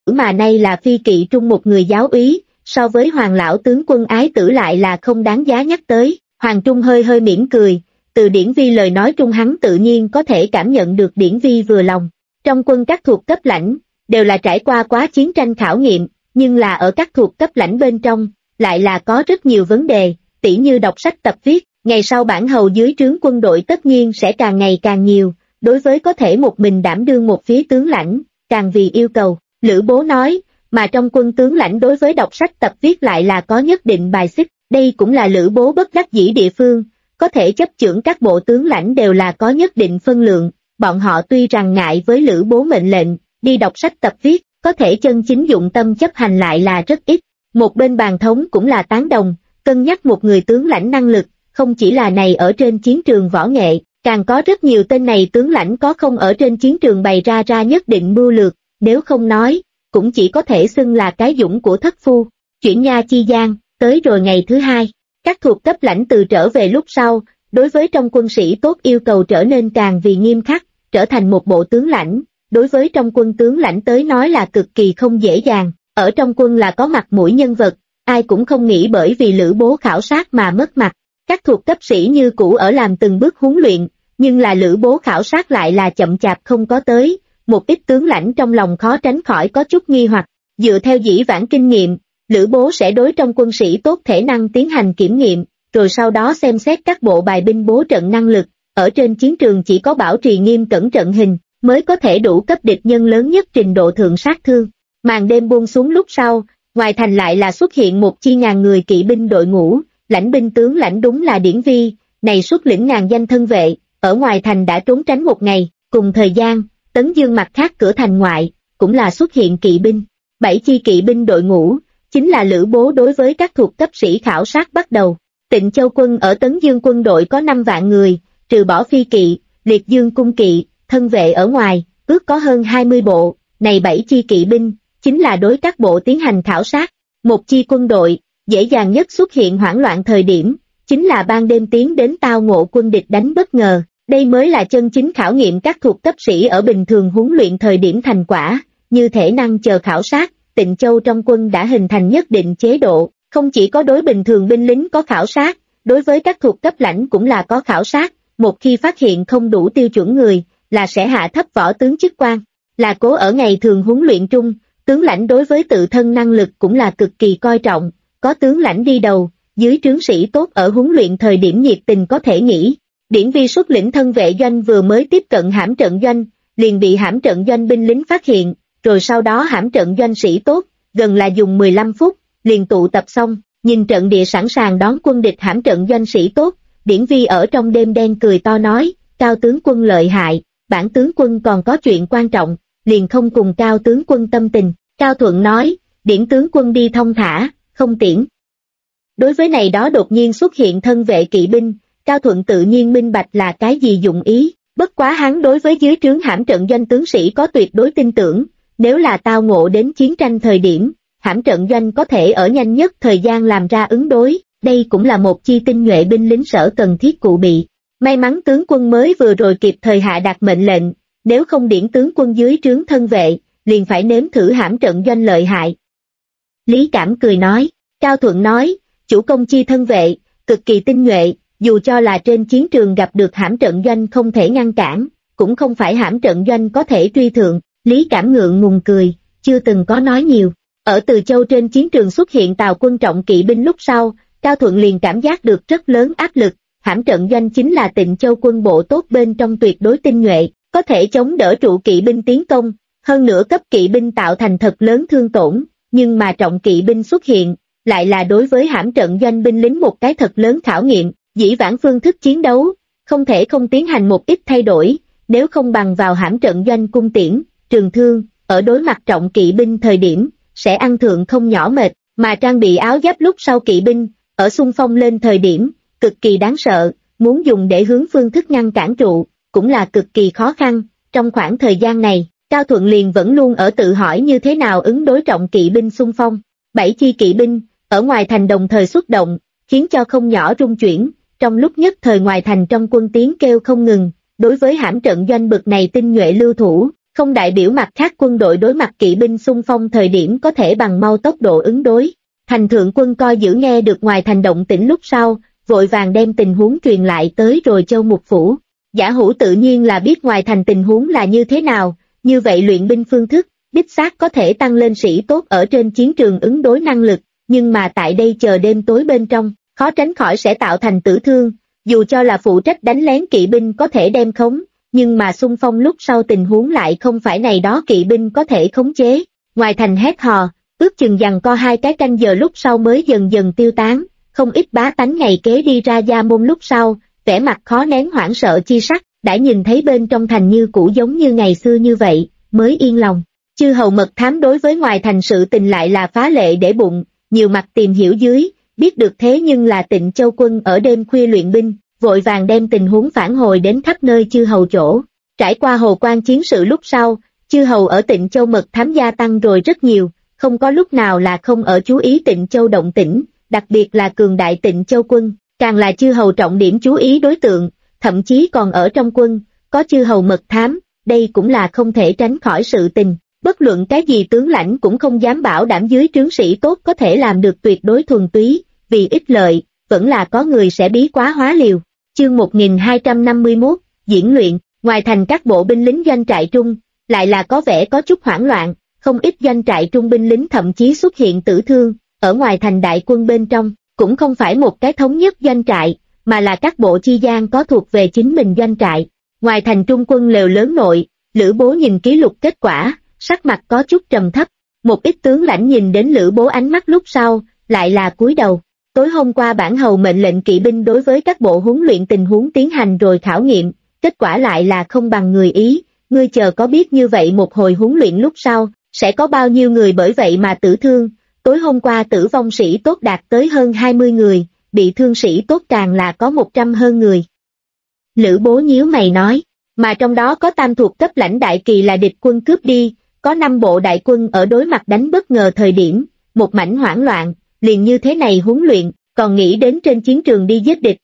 mà nay là phi kỵ trung một người giáo úy, so với Hoàng lão tướng quân ái tử lại là không đáng giá nhắc tới. Hoàng Trung hơi hơi mỉm cười, từ Điển Vi lời nói trung hắn tự nhiên có thể cảm nhận được Điển Vi vừa lòng. Trong quân các thuộc cấp lãnh, đều là trải qua quá chiến tranh khảo nghiệm, nhưng là ở các thuộc cấp lãnh bên trong, lại là có rất nhiều vấn đề, tỉ như đọc sách tập viết, ngày sau bản hầu dưới trướng quân đội tất nhiên sẽ càng ngày càng nhiều, đối với có thể một mình đảm đương một phía tướng lãnh, càng vì yêu cầu. Lữ Bố nói, mà trong quân tướng lãnh đối với đọc sách tập viết lại là có nhất định bài xích, đây cũng là Lữ Bố bất đắc dĩ địa phương, có thể chấp chưởng các bộ tướng lãnh đều là có nhất định phân lượng, bọn họ tuy rằng ngại với Lữ Bố mệnh lệnh, đi đọc sách tập viết, có thể chân chính dụng tâm chấp hành lại là rất ít. Một bên bàn thống cũng là tán đồng, cân nhắc một người tướng lãnh năng lực, không chỉ là này ở trên chiến trường võ nghệ, càng có rất nhiều tên này tướng lãnh có không ở trên chiến trường bày ra nhất định mưu lược, nếu không nói, cũng chỉ có thể xưng là cái dũng của thất phu. Chuyển nha chi gian, tới rồi ngày thứ hai, các thuộc cấp lãnh từ trở về lúc sau, đối với trong quân sĩ tốt yêu cầu trở nên càng vì nghiêm khắc, trở thành một bộ tướng lãnh, đối với trong quân tướng lãnh tới nói là cực kỳ không dễ dàng, ở trong quân là có mặt mũi nhân vật, ai cũng không nghĩ bởi vì Lữ Bố khảo sát mà mất mặt. Các thuộc cấp sĩ như cũ ở làm từng bước huấn luyện, nhưng là Lữ Bố khảo sát lại là chậm chạp không có tới, một ít tướng lãnh trong lòng khó tránh khỏi có chút nghi hoặc. Dựa theo dĩ vãng kinh nghiệm, Lữ Bố sẽ đối trong quân sĩ tốt thể năng tiến hành kiểm nghiệm, rồi sau đó xem xét các bộ bài binh bố trận năng lực, ở trên chiến trường chỉ có bảo trì nghiêm cẩn trận hình, mới có thể đủ cấp địch nhân lớn nhất trình độ thượng sát thương. Màn đêm buông xuống lúc sau, ngoài thành lại là xuất hiện một chi ngàn người kỵ binh đội ngũ, lãnh binh tướng lãnh đúng là Điển Vi, này xuất lĩnh ngàn danh thân vệ, ở ngoài thành đã trốn tránh một ngày, cùng thời gian, Tấn Dương mặt khác cửa thành ngoại, cũng là xuất hiện kỵ binh. 7 chi kỵ binh đội ngũ, chính là Lữ Bố đối với các thuộc cấp sĩ khảo sát bắt đầu. Tịnh Châu quân ở Tấn Dương quân đội có 5 vạn người, trừ bỏ phi kỵ, liệt dương cung kỵ, thân vệ ở ngoài, ước có hơn 20 bộ, này 7 chi kỵ binh, chính là đối các bộ tiến hành khảo sát. Một chi quân đội, dễ dàng nhất xuất hiện hoảng loạn thời điểm, chính là ban đêm tiến đến tao ngộ quân địch đánh bất ngờ, đây mới là chân chính khảo nghiệm các thuộc cấp sĩ ở bình thường huấn luyện thời điểm thành quả, như thể năng chờ khảo sát. Tịnh Châu trong quân đã hình thành nhất định chế độ, không chỉ có đối bình thường binh lính có khảo sát, đối với các thuộc cấp lãnh cũng là có khảo sát, một khi phát hiện không đủ tiêu chuẩn người, là sẽ hạ thấp võ tướng chức quan. Là cố ở ngày thường huấn luyện trung, tướng lãnh đối với tự thân năng lực cũng là cực kỳ coi trọng, có tướng lãnh đi đầu, dưới trướng sĩ tốt ở huấn luyện thời điểm nhiệt tình có thể nghĩ. Điển Vi xuất lĩnh thân vệ doanh vừa mới tiếp cận hãm trận doanh, liền bị hãm trận doanh binh lính phát hiện, rồi sau đó hãm trận doanh sĩ tốt, gần là dùng 15 phút, liền tụ tập xong, nhìn trận địa sẵn sàng đón quân địch hãm trận doanh sĩ tốt, Điển Vi ở trong đêm đen cười to nói, Cao tướng quân lợi hại, bản tướng quân còn có chuyện quan trọng, liền không cùng Cao tướng quân tâm tình. Cao Thuận nói, Điển tướng quân đi thông thả, không tiễn. Đối với này đó đột nhiên xuất hiện thân vệ kỵ binh, Cao Thuận tự nhiên minh bạch là cái gì dụng ý, bất quá hắn đối với dưới trướng hãm trận doanh tướng sĩ có tuyệt đối tin tưởng, nếu là tao ngộ đến chiến tranh thời điểm, hãm trận doanh có thể ở nhanh nhất thời gian làm ra ứng đối, đây cũng là một chi tinh nhuệ binh lính sở cần thiết cụ bị. May mắn tướng quân mới vừa rồi kịp thời hạ đạt mệnh lệnh, nếu không Điển tướng quân dưới trướng thân vệ, liền phải nếm thử hãm trận doanh lợi hại. Lý Cảm cười nói, Cao Thuận nói, chủ công chi thân vệ, cực kỳ tinh nhuệ, dù cho là trên chiến trường gặp được hãm trận doanh không thể ngăn cản, cũng không phải hãm trận doanh có thể truy thượng. Lý Cảm ngượng ngùng cười, chưa từng có nói nhiều. Ở Từ Châu trên chiến trường xuất hiện Tào quân trọng kỵ binh lúc sau, Cao Thuận liền cảm giác được rất lớn áp lực, hãm trận doanh chính là Tịnh Châu quân bộ tốt bên trong tuyệt đối tinh nhuệ, có thể chống đỡ trụ kỵ binh tiến công, hơn nữa cấp kỵ binh tạo thành thật lớn thương tổn, nhưng mà trọng kỵ binh xuất hiện, lại là đối với hãm trận doanh binh lính một cái thật lớn khảo nghiệm, dĩ vãng phương thức chiến đấu, không thể không tiến hành một ít thay đổi, nếu không bằng vào hãm trận doanh cung tiễn, trường thương, ở đối mặt trọng kỵ binh thời điểm, sẽ ăn thượng không nhỏ mệt, mà trang bị áo giáp lúc sau kỵ binh, ở xung phong lên thời điểm, cực kỳ đáng sợ, muốn dùng để hướng phương thức ngăn cản trụ, cũng là cực kỳ khó khăn. Trong khoảng thời gian này, Cao Thuận liền vẫn luôn ở tự hỏi như thế nào ứng đối trọng kỵ binh xung phong. 7 chi kỵ binh, ở ngoài thành đồng thời xuất động, khiến cho không nhỏ rung chuyển, trong lúc nhất thời ngoài thành trong quân tiếng kêu không ngừng, đối với hãm trận doanh bực này tinh nhuệ lưu thủ, không đại biểu mặt khác quân đội đối mặt kỵ binh xung phong thời điểm có thể bằng mau tốc độ ứng đối. Thành thượng quân coi giữ nghe được ngoài thành động tĩnh lúc sau, vội vàng đem tình huống truyền lại tới rồi Châu Mục Phủ. Giả Hữu tự nhiên là biết ngoài thành tình huống là như thế nào, như vậy luyện binh phương thức, đích xác có thể tăng lên sĩ tốt ở trên chiến trường ứng đối năng lực, nhưng mà tại đây chờ đêm tối bên trong, khó tránh khỏi sẽ tạo thành tử thương, dù cho là phụ trách đánh lén kỵ binh có thể đem khống, nhưng mà xung phong lúc sau tình huống lại không phải này đó kỵ binh có thể khống chế. Ngoài thành hét hò, ước chừng giằng co 2 cái canh giờ lúc sau mới dần dần tiêu tán, không ít bá tánh ngày kế đi ra gia môn lúc sau, vẻ mặt khó nén hoảng sợ chi sắc, đã nhìn thấy bên trong thành như cũ giống như ngày xưa như vậy, mới yên lòng. Chư hầu mật thám đối với ngoài thành sự tình lại là phá lệ để bụng, nhiều mặt tìm hiểu dưới, biết được thế nhưng là Tịnh Châu quân ở đêm khuya luyện binh, vội vàng đem tình huống phản hồi đến khắp nơi chư hầu chỗ. Trải qua Hồ Quan chiến sự lúc sau, chư hầu ở Tịnh Châu mật thám gia tăng rồi rất nhiều, không có lúc nào là không ở chú ý Tịnh Châu động tĩnh, đặc biệt là cường đại Tịnh Châu quân, càng là chư hầu trọng điểm chú ý đối tượng, thậm chí còn ở trong quân, có chư hầu mật thám, đây cũng là không thể tránh khỏi sự tình. Bất luận cái gì tướng lãnh cũng không dám bảo đảm dưới trướng sĩ tốt có thể làm được tuyệt đối thuần túy, vì ích lợi, vẫn là có người sẽ bí quá hóa liều. Chương 1251, diễn luyện, ngoài thành các bộ binh lính doanh trại trung, lại là có vẻ có chút hoảng loạn, không ít doanh trại trung binh lính thậm chí xuất hiện tử thương, ở ngoài thành đại quân bên trong, cũng không phải một cái thống nhất doanh trại, mà là các bộ chi gian có thuộc về chính mình doanh trại. Ngoài thành trung quân lều lớn nội, Lữ Bố nhìn ký lục kết quả, sắc mặt có chút trầm thấp, một ít tướng lãnh nhìn đến Lữ Bố ánh mắt lúc sau, lại là cúi đầu. Tối hôm qua bản hầu mệnh lệnh kỵ binh đối với các bộ huấn luyện tình huống tiến hành rồi khảo nghiệm, kết quả lại là không bằng người ý, ngươi chờ có biết như vậy một hồi huấn luyện lúc sau, sẽ có bao nhiêu người bởi vậy mà tử thương, tối hôm qua tử vong sĩ tốt đạt tới hơn 20 người, bị thương sĩ tốt càng là có 100 hơn người. Lữ Bố nhíu mày nói, mà trong đó có tam thuộc cấp lãnh đại kỳ là địch quân cướp đi, có 5 bộ đại quân ở đối mặt đánh bất ngờ thời điểm, một mảnh hoảng loạn, liền như thế này huấn luyện, còn nghĩ đến trên chiến trường đi giết địch.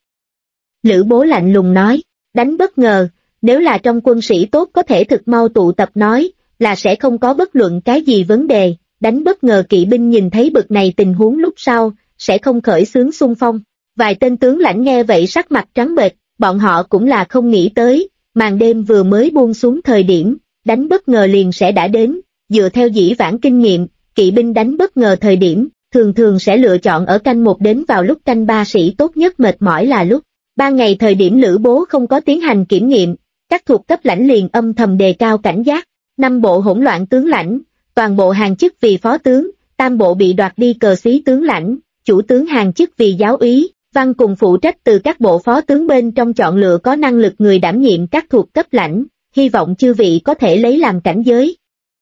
Lữ Bố lạnh lùng nói, đánh bất ngờ, nếu là trong quân sĩ tốt có thể thực mau tụ tập nói, là sẽ không có bất luận cái gì vấn đề, đánh bất ngờ kỵ binh nhìn thấy bực này tình huống lúc sau, sẽ không khởi xướng xung phong. Vài tên tướng lãnh nghe vậy sắc mặt trắng bệch, bọn họ cũng là không nghĩ tới, màn đêm vừa mới buông xuống thời điểm, đánh bất ngờ liền sẽ đã đến, dựa theo dĩ vãng kinh nghiệm, kỵ binh đánh bất ngờ thời điểm, thường thường sẽ lựa chọn ở canh 1 đến vào lúc canh 3 sĩ tốt nhất mệt mỏi là lúc. Ban ngày thời điểm Lữ Bố không có tiến hành kiểm nghiệm, các thuộc cấp lãnh liền âm thầm đề cao cảnh giác, 5 bộ hỗn loạn tướng lãnh, toàn bộ hàng chức vì phó tướng, tam bộ bị đoạt đi cờ xí tướng lãnh, chủ tướng hàng chức vì giáo úy, văn cùng phụ trách từ các bộ phó tướng bên trong chọn lựa có năng lực người đảm nhiệm các thuộc cấp lãnh, hy vọng chư vị có thể lấy làm cảnh giới.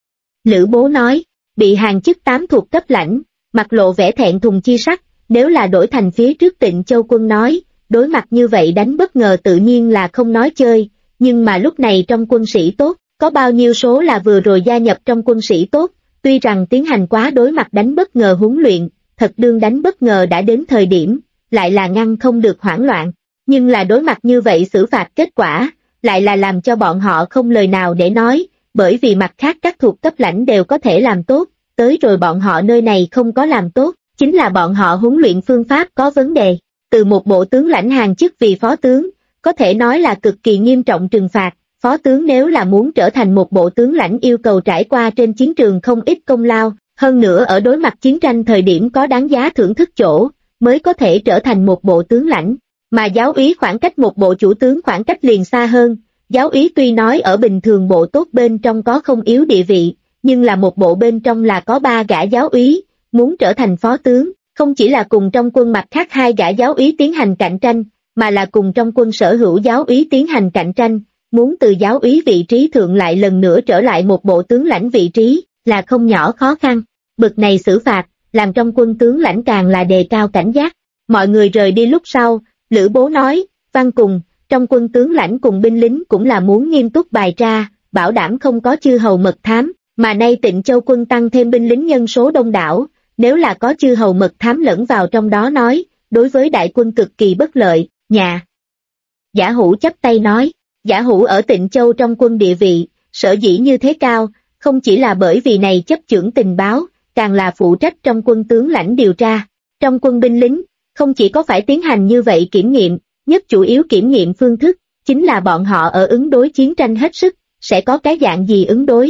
Lữ Bố nói, bị hàng chức 8 thuộc cấp lãnh, mặt lộ vẻ thẹn thùng chi sắc, nếu là đổi thành phía trước Tịnh Châu quân nói, đối mặt như vậy đánh bất ngờ tự nhiên là không nói chơi, nhưng mà lúc này trong quân sĩ tốt, có bao nhiêu số là vừa rồi gia nhập trong quân sĩ tốt, tuy rằng tiến hành quá đối mặt đánh bất ngờ huấn luyện, thật đương đánh bất ngờ đã đến thời điểm, lại là ngăn không được hoảng loạn, nhưng là đối mặt như vậy xử phạt kết quả, lại là làm cho bọn họ không lời nào để nói, bởi vì mặt khác các thuộc cấp lãnh đều có thể làm tốt, tới rồi bọn họ nơi này không có làm tốt, chính là bọn họ huấn luyện phương pháp có vấn đề. Từ một bộ tướng lãnh hàng chức vì phó tướng, có thể nói là cực kỳ nghiêm trọng trừng phạt, phó tướng nếu là muốn trở thành một bộ tướng lãnh yêu cầu trải qua trên chiến trường không ít công lao, hơn nữa ở đối mặt chiến tranh thời điểm có đáng giá thưởng thức chỗ, mới có thể trở thành một bộ tướng lãnh, mà giáo úy khoảng cách một bộ chủ tướng khoảng cách liền xa hơn, giáo úy tuy nói ở bình thường bộ tốt bên trong có không yếu địa vị, nhưng là một bộ bên trong là có 3 gã giáo úy, muốn trở thành phó tướng, không chỉ là cùng trong quân mặt khác 2 gã giáo úy tiến hành cạnh tranh, mà là cùng trong quân sở hữu giáo úy tiến hành cạnh tranh, muốn từ giáo úy vị trí thượng lại lần nữa trở lại một bộ tướng lãnh vị trí, là không nhỏ khó khăn. Bực này xử phạt, làm trong quân tướng lãnh càng là đề cao cảnh giác. Mọi người rời đi lúc sau, Lữ Bố nói, văn cùng, trong quân tướng lãnh cùng binh lính cũng là muốn nghiêm túc bài tra, bảo đảm không có chư hầu mật thám, mà nay Tịnh Châu quân tăng thêm binh lính nhân số đông đảo, nếu là có chư hầu mật thám lẫn vào trong đó nói, đối với đại quân cực kỳ bất lợi, nhà. Giả Hữu chắp tay nói, Giả Hữu ở Tịnh Châu trong quân địa vị, Sở dĩ như thế cao, không chỉ là bởi vì này chấp chưởng tình báo, càng là phụ trách trong quân tướng lãnh điều tra. Trong quân binh lính, không chỉ có phải tiến hành như vậy kiểm nghiệm, nhất chủ yếu kiểm nghiệm phương thức, chính là bọn họ ở ứng đối chiến tranh hết sức, sẽ có cái dạng gì ứng đối.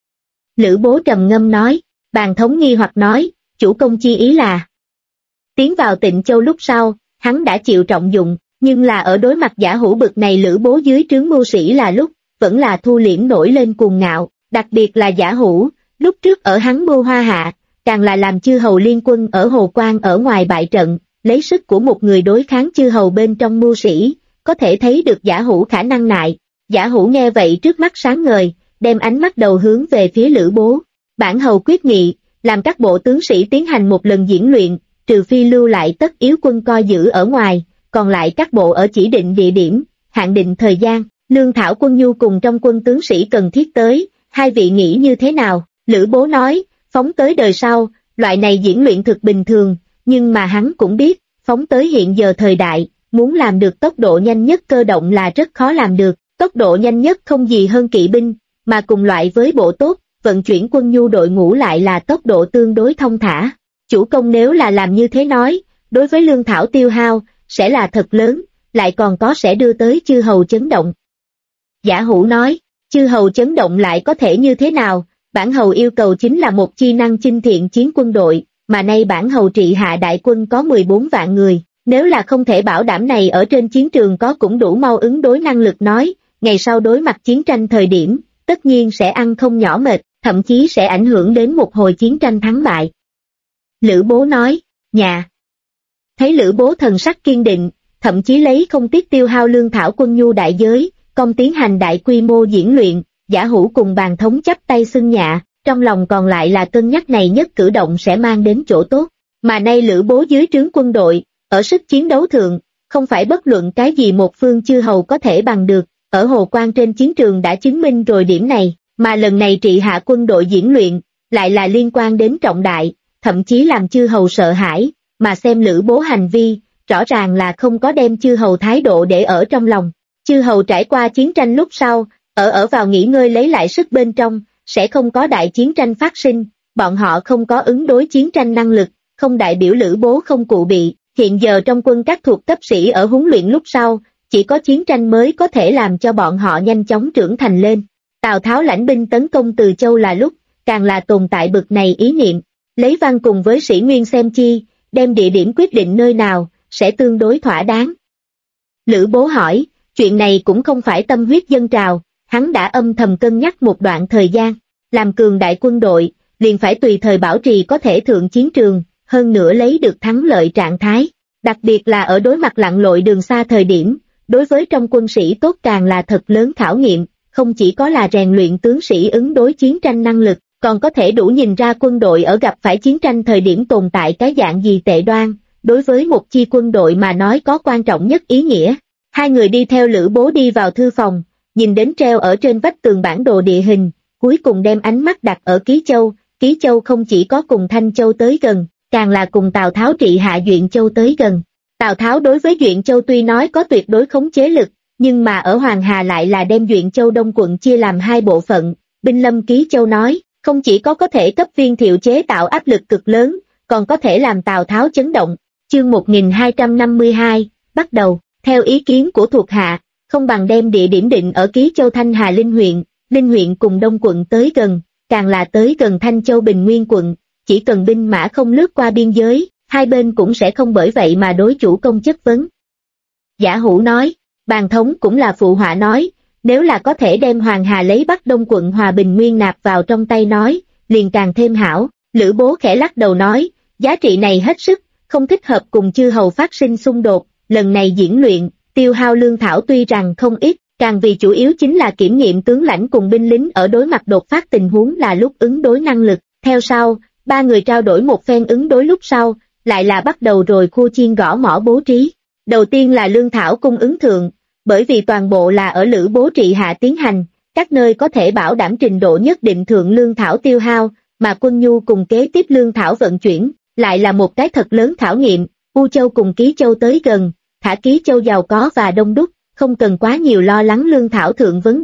Lữ Bố trầm ngâm nói, Bàn Thống nghi hoặc nói, chủ công chi ý là. Tiến vào Tịnh Châu lúc sau, hắn đã chịu trọng dụng, nhưng là ở đối mặt Giả Hữu bực này Lữ Bố dưới trướng mưu sĩ là lúc, vẫn là thu liễm nổi lên cuồng ngạo, đặc biệt là Giả Hữu, lúc trước ở hắn mưu Hoa Hạ, càng là làm chư hầu liên quân ở Hồ Quan ở ngoài bại trận, lấy sức của một người đối kháng chư hầu bên trong mưu sĩ, có thể thấy được Giả Hữu khả năng nại. Giả Hữu nghe vậy trước mắt sáng ngời, đem ánh mắt đầu hướng về phía Lữ Bố. Bản hầu quyết nghị, làm các bộ tướng sĩ tiến hành một lần diễn luyện, trừ phi lưu lại tất yếu quân coi giữ ở ngoài, còn lại các bộ ở chỉ định địa điểm, hạn định thời gian, lương thảo quân nhu cùng trong quân tướng sĩ cần thiết tới, hai vị nghĩ như thế nào? Lữ Bố nói, phóng tới đời sau, loại này diễn luyện thực bình thường, nhưng mà hắn cũng biết, phóng tới hiện giờ thời đại, muốn làm được tốc độ nhanh nhất cơ động là rất khó làm được, tốc độ nhanh nhất không gì hơn kỵ binh, mà cùng loại với bộ tốt, vận chuyển quân nhu đội ngũ lại là tốc độ tương đối thông thả. Chủ công nếu là làm như thế nói, đối với lương thảo tiêu hao, sẽ là thật lớn, lại còn có sẽ đưa tới chư hầu chấn động. Giả Hữu nói, chư hầu chấn động lại có thể như thế nào, bản hầu yêu cầu chính là một chi năng chinh thiện chiến quân đội, mà nay bản hầu trị hạ đại quân có 14 vạn người, nếu là không thể bảo đảm này ở trên chiến trường có cũng đủ mau ứng đối năng lực nói, ngày sau đối mặt chiến tranh thời điểm, tất nhiên sẽ ăn không nhỏ mệt, thậm chí sẽ ảnh hưởng đến một hồi chiến tranh thắng bại. Lữ Bố nói, nhà. Thấy Lữ Bố thần sắc kiên định, thậm chí lấy không tiếc tiêu hao lương thảo quân nhu đại giới, công tiến hành đại quy mô diễn luyện, Giả Hữu cùng Bàn Thống chắp tay xưng nhạ, trong lòng còn lại là cân nhắc này nhất cử động sẽ mang đến chỗ tốt, mà nay Lữ Bố dưới trướng quân đội, ở sức chiến đấu thượng, không phải bất luận cái gì một phương chư hầu có thể bằng được, ở Hồ Quan trên chiến trường đã chứng minh rồi điểm này, mà lần này trị hạ quân đội diễn luyện, lại là liên quan đến trọng đại, thậm chí làm chư hầu sợ hãi, mà xem Lữ Bố hành vi, rõ ràng là không có đem chư hầu thái độ để ở trong lòng. Chư hầu trải qua chiến tranh lúc sau, ở vào nghỉ ngơi lấy lại sức bên trong, sẽ không có đại chiến tranh phát sinh, bọn họ không có ứng đối chiến tranh năng lực, không đại biểu Lữ Bố không cụ bị, hiện giờ trong quân các thuộc cấp sĩ ở huấn luyện lúc sau, chỉ có chiến tranh mới có thể làm cho bọn họ nhanh chóng trưởng thành lên. Tào Tháo lãnh binh tấn công Từ Châu là lúc, càng là tồn tại bực này ý niệm, lấy văn cùng với sĩ nguyên xem chi, đem địa điểm quyết định nơi nào, sẽ tương đối thỏa đáng. Lữ Bố hỏi, chuyện này cũng không phải tâm huyết dân trào, hắn đã âm thầm cân nhắc một đoạn thời gian, làm cường đại quân đội, liền phải tùy thời bảo trì có thể thượng chiến trường, hơn nữa lấy được thắng lợi trạng thái, đặc biệt là ở đối mặt lặn lội đường xa thời điểm, đối với trong quân sĩ tốt càng là thật lớn khảo nghiệm, không chỉ có là rèn luyện tướng sĩ ứng đối chiến tranh năng lực, còn có thể đủ nhìn ra quân đội ở gặp phải chiến tranh thời điểm tồn tại cái dạng gì tệ đoan, đối với một chi quân đội mà nói có quan trọng nhất ý nghĩa. Hai người đi theo Lữ Bố đi vào thư phòng, nhìn đến treo ở trên vách tường bản đồ địa hình, cuối cùng đem ánh mắt đặt ở Ký Châu không chỉ có cùng Thanh Châu tới gần, càng là cùng Tào Tháo trị hạ Duyện Châu tới gần. Tào Tháo đối với Duyện Châu tuy nói có tuyệt đối khống chế lực, nhưng mà ở Hoàng Hà lại là đem Duyện Châu Đông quận chia làm hai bộ phận. Binh Lâm Ký Châu nói, không chỉ có thể cấp Viên Thiệu chế tạo áp lực cực lớn, còn có thể làm Tào Tháo chấn động. Chương 1252, bắt đầu, theo ý kiến của thuộc hạ, không bằng đem địa điểm định ở Ký Châu Thanh Hà Linh huyện cùng Đông quận tới gần, càng là tới gần Thanh Châu Bình Nguyên quận, chỉ cần binh mã không lướt qua biên giới, hai bên cũng sẽ không bởi vậy mà đối chủ công chất vấn. Giả Hữu nói, Bàn Thống cũng là phụ họa nói, nếu là có thể đem Hoàng Hà lấy Bắc Đông quận Hòa Bình Nguyên nạp vào trong tay nói, liền càng thêm hảo. Lữ Bố khẽ lắc đầu nói, giá trị này hết sức, không thích hợp cùng chư hầu phát sinh xung đột, lần này diễn luyện, tiêu hao lương thảo tuy rằng không ít, càng vì chủ yếu chính là kiểm nghiệm tướng lãnh cùng binh lính ở đối mặt đột phát tình huống là lúc ứng đối năng lực. Theo sau, ba người trao đổi một phen ứng đối lúc sau, lại là bắt đầu rồi khu chiên gõ mỏ bố trí. Đầu tiên là lương thảo cung ứng thượng, bởi vì toàn bộ là ở Lữ Bố trị hạ tiến hành, các nơi có thể bảo đảm trình độ nhất định thượng lương thảo tiêu hao, mà quân nhu cùng kế tiếp lương thảo vận chuyển, lại là một cái thật lớn khảo nghiệm. U Châu cùng Ký Châu tới gần, thả Ký Châu giàu có và đông đúc, không cần quá nhiều lo lắng lương thảo thượng vấn đề,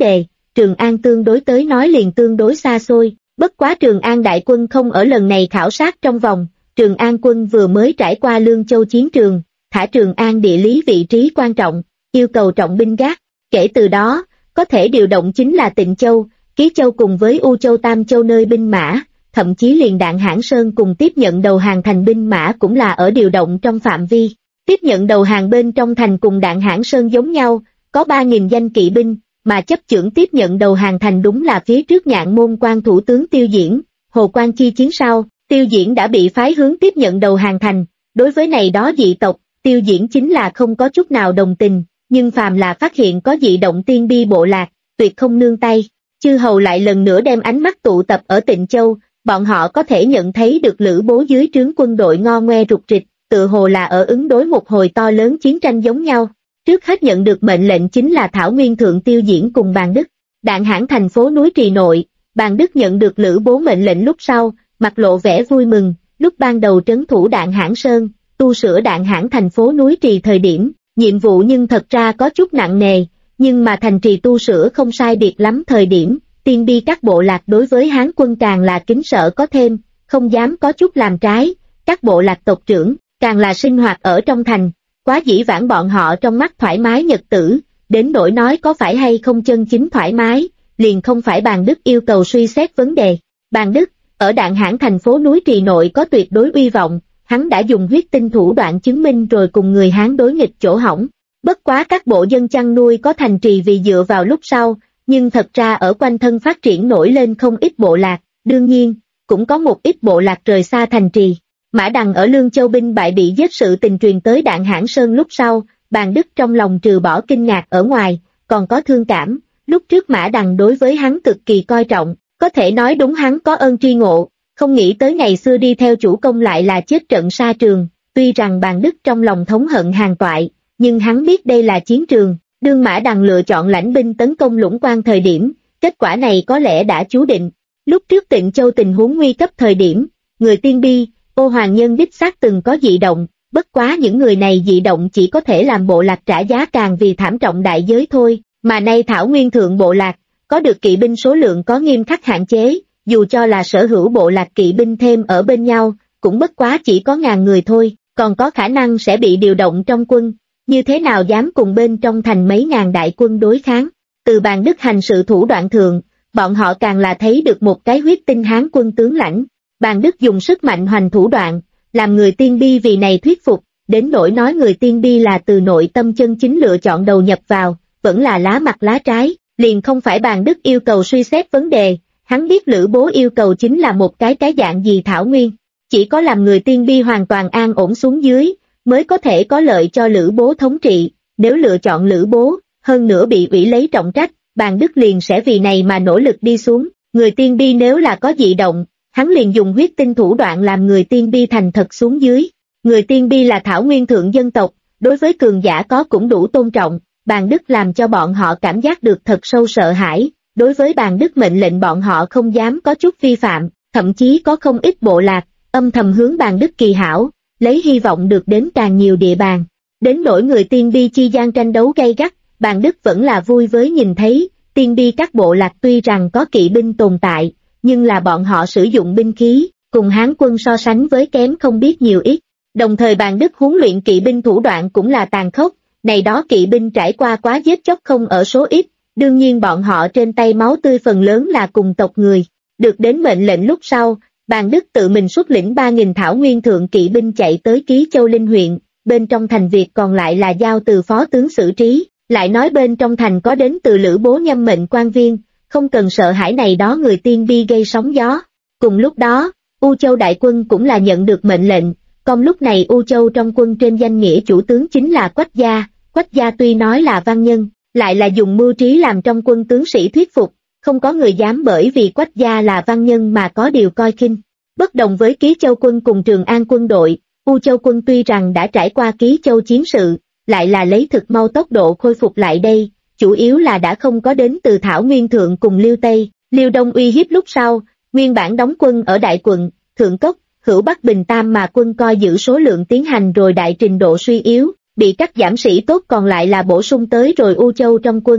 Trường An tương đối tới nói liền tương đối xa xôi, bất quá Trường An đại quân không ở lần này khảo sát trong vòng, Trường An quân vừa mới trải qua Lương Châu chiến trường, thả Trường An địa lý vị trí quan trọng, yêu cầu trọng binh gác, kể từ đó, có thể điều động chính là Tịnh Châu, Ký Châu cùng với U Châu Tam Châu nơi binh mã, thậm chí liền Đạn Hãn Sơn cùng tiếp nhận đầu hàng thành binh mã cũng là ở điều động trong phạm vi. Tiếp nhận đầu hàng bên trong thành cùng Đạn Hãn Sơn giống nhau, có 3.000 danh kỵ binh, mà chấp chưởng tiếp nhận đầu hàng thành đúng là phía trước Nhạn Môn quan thủ tướng Tiêu Diễn, Hồ Quan chi chiến sau, Tiêu Diễn đã bị phái hướng tiếp nhận đầu hàng thành, đối với này đó dị tộc, Tiêu Diễn chính là không có chút nào đồng tình, nhưng phàm là phát hiện có dị động tiên bi bộ lạc, tuyệt không nương tay. Chư hầu lại lần nữa đem ánh mắt tụ tập ở Tịnh Châu, bọn họ có thể nhận thấy được Lữ Bố dưới trướng quân đội ngo ngoe rục rịch, tự hồ là ở ứng đối một hồi to lớn chiến tranh giống nhau. Trước hết nhận được mệnh lệnh chính là Thảo Nguyên Thượng Tiêu Diễn cùng Bàn Đức. Đạn Hãn thành phố núi Trì nội, Bàn Đức nhận được Lữ Bố mệnh lệnh lúc sau, mặt lộ vẻ vui mừng, lúc ban đầu trấn thủ Đạn Hãn Sơn, tu sửa Đạn Hãn thành phố núi Trì thời điểm, nhiệm vụ nhưng thật ra có chút nặng nề, nhưng mà thành trì tu sửa không sai biệt lắm thời điểm, tiên bi các bộ lạc đối với Hán quân càng là kính sợ có thêm, không dám có chút làm trái, các bộ lạc tộc trưởng, càng là sinh hoạt ở trong thành, quá dĩ vãng bọn họ trong mắt thoải mái nhật tử, đến nỗi nói có phải hay không chân chính thoải mái, liền không phải Bàn Đức yêu cầu suy xét vấn đề. Bàn Đức, ở Đạn Hãn thành phố núi Trì nội có tuyệt đối uy vọng, hắn đã dùng huyết tinh thủ đoạn chứng minh rồi cùng người Hán đối nghịch chỗ hỏng. Bất quá các bộ dân chăn nuôi có thành trì vì dựa vào lúc sau, nhưng thật ra ở quanh thân phát triển nổi lên không ít bộ lạc, đương nhiên, cũng có một ít bộ lạc rời xa thành trì. Mã Đằng ở Lương Châu binh bại bị giết sự tình truyền tới Đạn Hãn Sơn lúc sau, Bàn Đức trong lòng trừ bỏ kinh ngạc ở ngoài, còn có thương cảm, lúc trước Mã Đằng đối với hắn cực kỳ coi trọng, có thể nói đúng hắn có ơn tri ngộ, không nghĩ tới ngày xưa đi theo chủ công lại là chết trận sa trường, tuy rằng Bàn Đức trong lòng thống hận hàng toại, nhưng hắn biết đây là chiến trường, đương Mã Đằng lựa chọn lãnh binh tấn công Lũng Quan thời điểm, kết quả này có lẽ đã chú định. Lúc trước Tịnh Châu tình huống nguy cấp thời điểm, người tiên bi, Ô Hoàng Nhân đích xác từng có dị động, bất quá những người này dị động chỉ có thể làm bộ lạc trả giá càng vì thảm trọng đại giới thôi, mà nay Thảo Nguyên Thượng bộ lạc, có được kỵ binh số lượng có nghiêm khắc hạn chế, dù cho là sở hữu bộ lạc kỵ binh thêm ở bên nhau, cũng bất quá chỉ có 1000 người thôi, còn có khả năng sẽ bị điều động trong quân, như thế nào dám cùng bên trong thành mấy ngàn đại quân đối kháng. Từ Bàn Đức hành sự thủ đoạn thượng, bọn họ càng là thấy được một cái huyết tinh Hán quân tướng lãnh. Bàn Đức dùng sức mạnh hoành thủ đoạn, làm người tiên bi vì này thuyết phục, đến nỗi nói người tiên bi là từ nội tâm chân chính lựa chọn đầu nhập vào, vẫn là lá mặt lá trái, liền không phải Bàn Đức yêu cầu suy xét vấn đề, hắn biết Lữ Bố yêu cầu chính là một cái dạng gì Thảo Nguyên, chỉ có làm người tiên bi hoàn toàn an ổn xuống dưới, mới có thể có lợi cho Lữ Bố thống trị, nếu lựa chọn Lữ Bố, hơn nữa bị ủy lấy trọng trách, Bàn Đức liền sẽ vì này mà nỗ lực đi xuống, người tiên bi nếu là có dị động, hắn liền dùng huyết tinh thủ đoạn làm người tiên bi thành thật xuống dưới. Người tiên bi là Thảo Nguyên Thượng dân tộc, đối với cường giả có cũng đủ tôn trọng, Bàn Đức làm cho bọn họ cảm giác được thật sâu sợ hãi, đối với Bàn Đức mệnh lệnh bọn họ không dám có chút vi phạm, thậm chí có không ít bộ lạc, âm thầm hướng Bàn Đức kỳ hảo, lấy hy vọng được đến càng nhiều địa bàn. Đến nỗi người tiên bi chi gian tranh đấu gay gắt, Bàn Đức vẫn là vui với nhìn thấy, tiên bi các bộ lạc tuy rằng có kỵ binh tồn tại, nhưng là bọn họ sử dụng binh khí, cùng Hán quân so sánh với kém không biết nhiều ít. Đồng thời Bàn Đức huấn luyện kỵ binh thủ đoạn cũng là tàn khốc, này đó kỵ binh trải qua quá giết chóc không ở số ít, đương nhiên bọn họ trên tay máu tươi phần lớn là cùng tộc người. Được đến mệnh lệnh lúc sau, Bàn Đức tự mình xuất lĩnh 3000 Thảo Nguyên Thượng kỵ binh chạy tới Ký Châu Linh huyện, bên trong thành việc còn lại là giao từ phó tướng xử trí, lại nói bên trong thành có đến từ Lữ Bố nhâm mệnh quan viên, không cần sợ hãi này đó người tiên bi gây sóng gió. Cùng lúc đó, U Châu đại quân cũng là nhận được mệnh lệnh, còn lúc này U Châu trong quân trên danh nghĩa chủ tướng chính là Quách Gia. Quách Gia tuy nói là văn nhân, lại là dùng mưu trí làm trong quân tướng sĩ thuyết phục, không có người dám bởi vì Quách Gia là văn nhân mà có điều coi khinh. Bất đồng với Ký Châu quân cùng Trường An quân đội, U Châu quân tuy rằng đã trải qua Ký Châu chiến sự, lại là lấy thực mau tốc độ khôi phục lại đây, chủ yếu là đã không có đến từ Thảo Nguyên Thượng cùng Liêu Tây, Liêu Đông uy hiếp lúc sau, nguyên bản đóng quân ở Đại Quận, Thượng Cốc, Hữu Bắc Bình Tam mà quân coi giữ số lượng tiến hành rồi đại trình độ suy yếu, bị cắt giảm sĩ tốt còn lại là bổ sung tới rồi U Châu trong quân,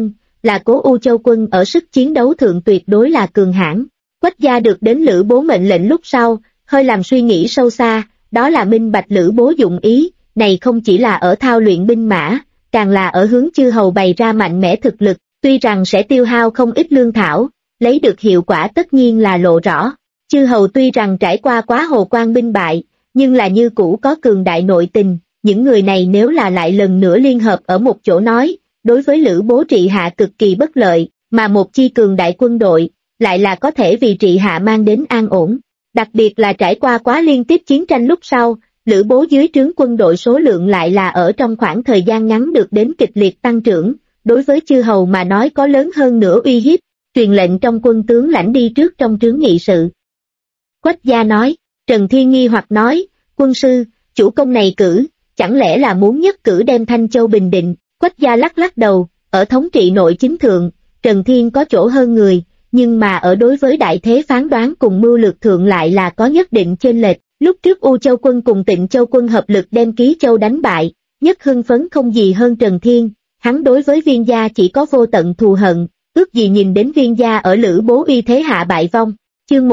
là Cố U Châu quân ở sức chiến đấu thượng tuyệt đối là cường hãn. Quách gia được đến Lữ Bố mệnh lệnh lúc sau, hơi làm suy nghĩ sâu xa, đó là minh bạch Lữ Bố dụng ý, này không chỉ là ở thao luyện binh mã, càng là ở hướng chư hầu bày ra mạnh mẽ thực lực, tuy rằng sẽ tiêu hao không ít lương thảo, lấy được hiệu quả tất nhiên là lộ rõ. Chư hầu tuy rằng trải qua quá Hồ Quan binh bại, nhưng là như cũ có cường đại nội tình, những người này nếu là lại lần nữa liên hợp ở một chỗ nói, đối với Lữ Bố trị hạ cực kỳ bất lợi, mà một chi cường đại quân đội, lại là có thể vì trị hạ mang đến an ổn. Đặc biệt là trải qua quá liên tiếp chiến tranh lúc sau, Lữ Bố dưới trướng quân đội số lượng lại là ở trong khoảng thời gian ngắn được đến kịch liệt tăng trưởng, đối với chư hầu mà nói có lớn hơn nữa uy hiếp, truyền lệnh trong quân tướng lãnh đi trước trong trướng nghị sự. Quách gia nói, Trần Thiên nghi hoặc nói, quân sư, chủ công này cử, chẳng lẽ là muốn nhất cử đem Thanh Châu bình định. Quách gia lắc lắc đầu, ở thống trị nội chính thượng, Trần Thiên có chỗ hơn người, nhưng mà ở đối với đại thế phán đoán cùng mưu lược thượng lại là có nhất định chênh lệch. Lúc trước U Châu quân cùng Tịnh Châu quân hợp lực đem Ký Châu đánh bại, nhất hưng phấn không gì hơn Trần Thiên, hắn đối với Viên gia chỉ có vô tận thù hận, ước gì nhìn đến Viên gia ở Lữ Bố uy thế hạ bại vong. Chương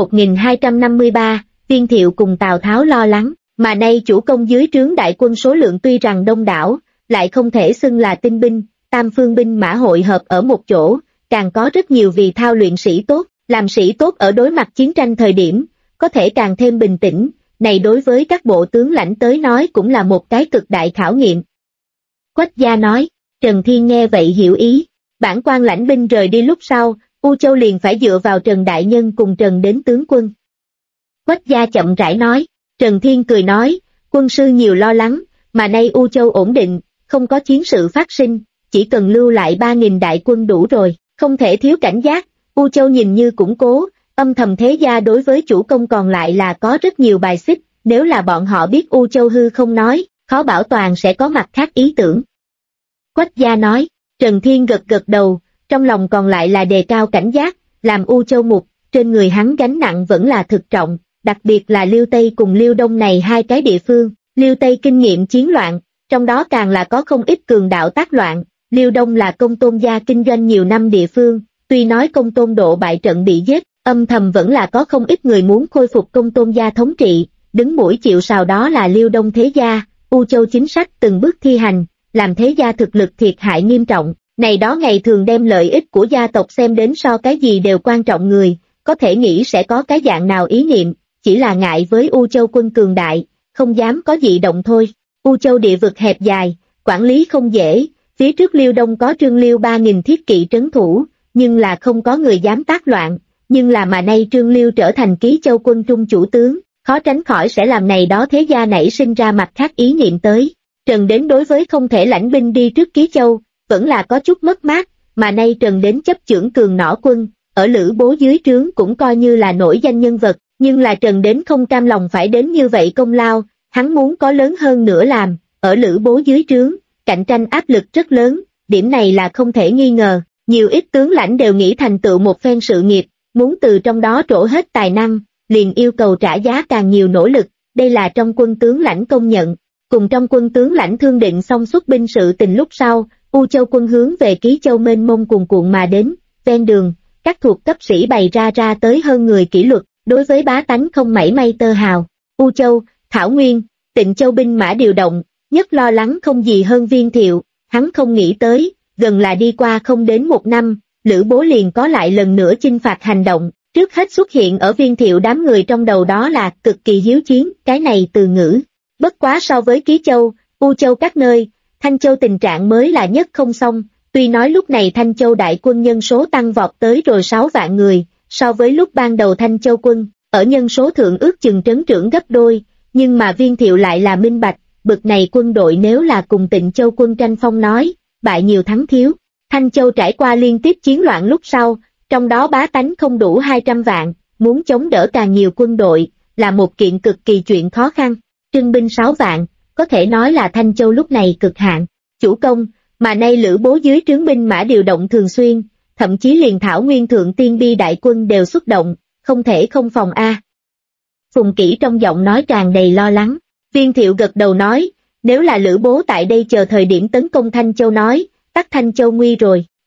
1253, Viên Thiệu cùng Tào Tháo lo lắng, mà nay chủ công dưới trướng đại quân số lượng tuy rằng đông đảo, lại không thể xưng là tinh binh, tam phương binh mã hội hợp ở một chỗ, càng có rất nhiều vì thao luyện sĩ tốt, làm sĩ tốt ở đối mặt chiến tranh thời điểm, có thể càng thêm bình tĩnh, này đối với các bộ tướng lãnh tới nói cũng là một cái cực đại khảo nghiệm. Quách gia nói, Trần Thiên nghe vậy hiểu ý, bản quan lãnh binh rời đi lúc sau, U Châu liền phải dựa vào Trần Đại Nhân cùng Trần đến tướng quân. Quách gia chậm rãi nói, Trần Thiên cười nói, quân sư nhiều lo lắng, mà nay U Châu ổn định, không có chiến sự phát sinh, chỉ cần lưu lại 3.000 đại quân đủ rồi, không thể thiếu cảnh giác. U Châu nhìn như củng cố, âm thầm thế gia đối với chủ công còn lại là có rất nhiều bài xích, nếu là bọn họ biết U Châu hư không nói, khó bảo toàn sẽ có mặt khác ý tưởng. Quách gia nói, Trần Thiên gật gật đầu, trong lòng còn lại là đề cao cảnh giác, làm U Châu mục, trên người hắn gánh nặng vẫn là thực trọng, đặc biệt là Liêu Tây cùng Liêu Đông này hai cái địa phương, Liêu Tây kinh nghiệm chiến loạn, trong đó càng là có không ít cường đạo tác loạn, Liêu Đông là Công Tôn gia kinh doanh nhiều năm địa phương, tuy nói Công Tôn Độ bại trận bị giết, âm thầm vẫn là có không ít người muốn khôi phục Công Tôn gia thống trị, đứng mũi chịu sào đó là Liêu Đông thế gia, U Châu chính sách từng bước thi hành, làm thế gia thực lực thiệt hại nghiêm trọng, này đó ngày thường đem lợi ích của gia tộc xem đến so cái gì đều quan trọng người, có thể nghĩ sẽ có cái dạng nào ý niệm, chỉ là ngại với U Châu quân cường đại, không dám có dị động thôi. U Châu địa vực hẹp dài, quản lý không dễ, phía trước Liêu Đông có Trương Liêu 3.000 thiết kỵ trấn thủ, nhưng là không có người dám tác loạn, nhưng là mà nay Trương Liêu trở thành Ký Châu quân trung chủ tướng, khó tránh khỏi sẽ làm này đó thế gia nảy sinh ra mặt khác ý niệm tới. Trần Đến đối với không thể lãnh binh đi trước Ký Châu, vẫn là có chút mất mát, mà nay Trần Đến chấp chưởng cường nỏ quân, ở Lữ Bố dưới trướng cũng coi như là nổi danh nhân vật, nhưng là Trần Đến không cam lòng phải đến như vậy công lao, hắn muốn có lớn hơn nữa làm, ở Lữ Bố dưới trướng, cạnh tranh áp lực rất lớn, điểm này là không thể nghi ngờ, nhiều ít tướng lãnh đều nghĩ thành tựu một phen sự nghiệp, muốn từ trong đó trổ hết tài năng, liền yêu cầu trả giá càng nhiều nỗ lực, đây là trong quân tướng lãnh công nhận. Cùng trong quân tướng lãnh thương định xong xuất binh sự tình lúc sau, U Châu quân hướng về Ký Châu mênh mông cuồn cuộn mà đến, ven đường, các thuộc cấp sĩ bày ra tới hơn người kỷ luật, đối với bá tánh không mảy may tơ hào. U Châu, Thảo Nguyên, Tịnh Châu binh mã điều động, nhất lo lắng không gì hơn Viên Thiệu, hắn không nghĩ tới, gần là đi qua không đến một năm, Lữ Bố liền có lại lần nữa chinh phạt hành động, trước hết xuất hiện ở Viên Thiệu đám người trong đầu đó là cực kỳ hiếu chiến, cái này từ ngữ. Bất quá so với Ký Châu, U Châu các nơi, Thanh Châu tình trạng mới là nhất không xong, tuy nói lúc này Thanh Châu đại quân nhân số tăng vọt tới rồi 6 vạn người, so với lúc ban đầu Thanh Châu quân, ở nhân số thượng ước chừng trấn trưởng gấp đôi, nhưng mà Viên Thiệu lại là minh bạch, bực này quân đội nếu là cùng Tịnh Châu quân tranh phong nói, bại nhiều thắng thiếu. Thanh Châu trải qua liên tiếp chiến loạn lúc sau, trong đó bá tánh không đủ 200 vạn, muốn chống đỡ càng nhiều quân đội, là một kiện cực kỳ chuyện khó khăn. Trưng binh 6 vạn, có thể nói là Thanh Châu lúc này cực hạn. Chủ công, mà nay Lữ Bố dưới trướng binh mã điều động thường xuyên, thậm chí liền Thảo Nguyên thượng tiên bi đại quân đều xuất động, không thể không phòng a. Phùng Kỷ trong giọng nói tràn đầy lo lắng. Viên Thiệu gật đầu nói, nếu là Lữ Bố tại đây chờ thời điểm tấn công Thanh Châu nói, tắc Thanh Châu nguy rồi,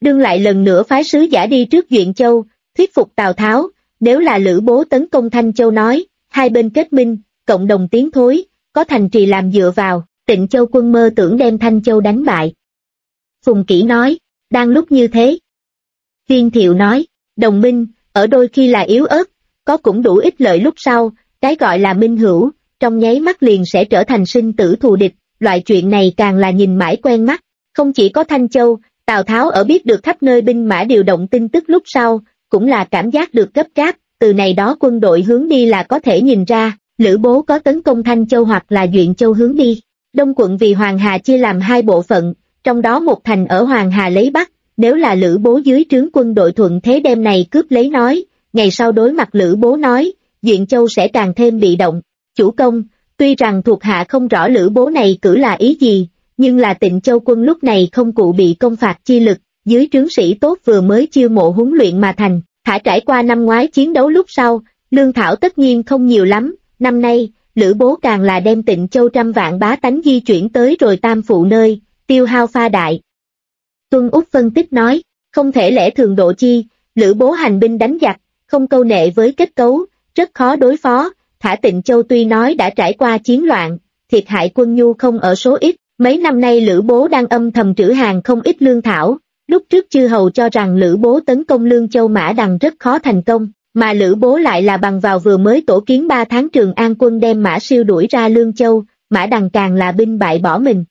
Đương lại lần nữa phái sứ giả đi trước Duyện Châu, thuyết phục Tào Tháo, nếu là Lữ Bố tấn công Thanh Châu nói, hai bên kết minh, cộng đồng tiến thối, có thành trì làm dựa vào, Tịnh Châu quân mơ tưởng đem Thanh Châu đánh bại. Phùng Kỷ nói, đang lúc như thế. Viên Thiệu nói, đồng minh, ở đôi khi là yếu ớt, có cũng đủ ích lợi lúc sau, cái gọi là minh hữu, trong nháy mắt liền sẽ trở thành sinh tử thù địch, loại chuyện này càng là nhìn mãi quen mắt, không chỉ có Thanh Châu, Tào Tháo ở biết được khắp nơi binh mã điều động tin tức lúc sau, cũng là cảm giác được gấp gáp, từ này đó quân đội hướng đi là có thể nhìn ra, Lữ Bố có tấn công Thanh Châu hoặc là Duyện Châu hướng đi. Đông quận vì Hoàng Hà chia làm hai bộ phận, trong đó một thành ở Hoàng Hà lấy Bắc, nếu là Lữ Bố dưới trướng quân đội thuận thế đem này cướp lấy nói, ngày sau đối mặt Lữ Bố nói, Duyện Châu sẽ càng thêm bị động. Chủ công, tuy rằng thuộc hạ không rõ Lữ Bố này cử là ý gì, nhưng là Tịnh Châu quân lúc này không cụ bị công phạt chi lực, dưới trướng sĩ tốt vừa mới chiêu mộ huấn luyện mà thành, thả trải qua năm ngoái chiến đấu lúc sau, lương thảo tất nhiên không nhiều lắm, năm nay, Lữ Bố càng là đem Tịnh Châu trăm vạn bá tánh di chuyển tới rồi Tam Phụ nơi, tiêu hao pha đại. Tuân Úc phân tích nói, không thể lẽ thường độ chi, Lữ Bố hành binh đánh giặc, không câu nệ với kết cấu, rất khó đối phó, thả Tịnh Châu tuy nói đã trải qua chiến loạn, thiệt hại quân nhu không ở số ít, mấy năm nay Lữ Bố đang âm thầm trữ hàng không ít lương thảo, lúc trước chư hầu cho rằng Lữ Bố tấn công Lương Châu Mã Đằng rất khó thành công, mà Lữ Bố lại là bằng vào vừa mới tổ kiến 3 tháng Trường An quân đem Mã Siêu đuổi ra Lương Châu, Mã Đằng càng là binh bại bỏ mình.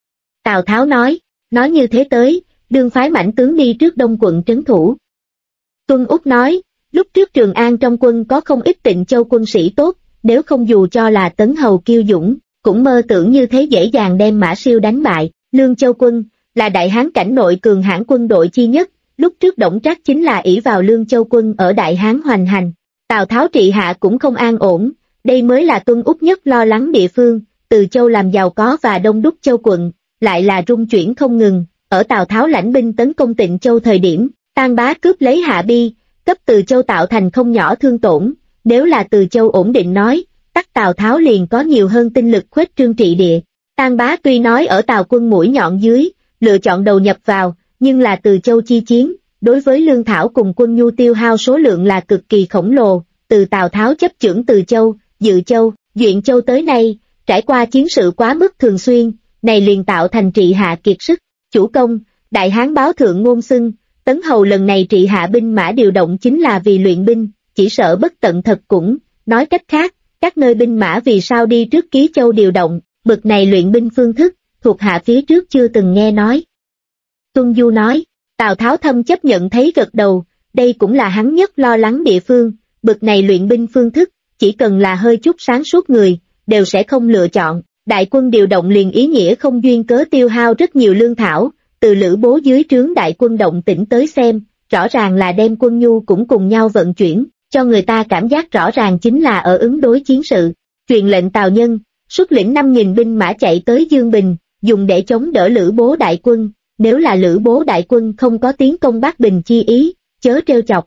Tào Tháo nói như thế tới, đương phái mãnh tướng đi trước Đông quận trấn thủ. Tuân Úc nói, lúc trước Trường An trong quân có không ít Tịnh Châu quân sĩ tốt, nếu không dù cho là Tấn Hầu kiêu dũng, cũng mơ tưởng như thế dễ dàng đem Mã Siêu đánh bại. Lương Châu quân là đại hán cảnh nội cường hãn quân đội chi nhất, lúc trước Đổng Trác chính là ỷ vào Lương Châu quân ở đại hán hoành hành. Tào Tháo trị hạ cũng không an ổn, đây mới là Tuân Úc nhất lo lắng địa phương, Từ Châu làm giàu có và đông đúc châu quận, lại là rung chuyển không ngừng, ở Tào Tháo lãnh binh tấn công Tịnh Châu thời điểm, Tan Bá cướp lấy Hạ Bi, cấp Từ Châu tạo thành không nhỏ thương tổn, nếu là Từ Châu ổn định nói, tắc Tào Tháo liền có nhiều hơn tinh lực khuếch trương trị địa. Tan Bá tuy nói ở Tào quân mũi nhọn dưới, lựa chọn đầu nhập vào, nhưng là Từ Châu chi chiến, đối với lương thảo cùng quân nhu tiêu hao số lượng là cực kỳ khổng lồ, từ Tào Tháo chấp chưởng Từ Châu, Dự Châu, Duyện Châu tới nay, trải qua chiến sự quá mức thường xuyên, này liền tạo thành trị hạ kiệt sức. Chủ công, đại hán báo thượng ngôn xưng, Tấn Hầu lần này trị hạ binh mã điều động chính là vì luyện binh, chỉ sợ bất tận thật cũng, nói cách khác, các nơi binh mã vì sao đi trước Ký Châu điều động, bực này luyện binh phương thức, thuộc hạ phía trước chưa từng nghe nói. Tuân Du nói, Tào Tháo thâm chấp nhận thấy gật đầu, đây cũng là hắn nhất lo lắng địa phương, bực này luyện binh phương thức, chỉ cần là hơi chút sáng suốt người, đều sẽ không lựa chọn, đại quân điều động liền ý nghĩa không duyên cớ tiêu hao rất nhiều lương thảo, từ Lữ Bố dưới trướng đại quân động tĩnh tới xem, rõ ràng là đem quân nhu cũng cùng nhau vận chuyển, cho người ta cảm giác rõ ràng chính là ở ứng đối chiến sự. Truyền lệnh Tào Nhân, xuất lĩnh 5.000 binh mã chạy tới Dương Bình, dùng để chống đỡ Lữ Bố đại quân, nếu là Lữ Bố đại quân không có tiến công Bắc Bình chi ý, chớ trêu chọc.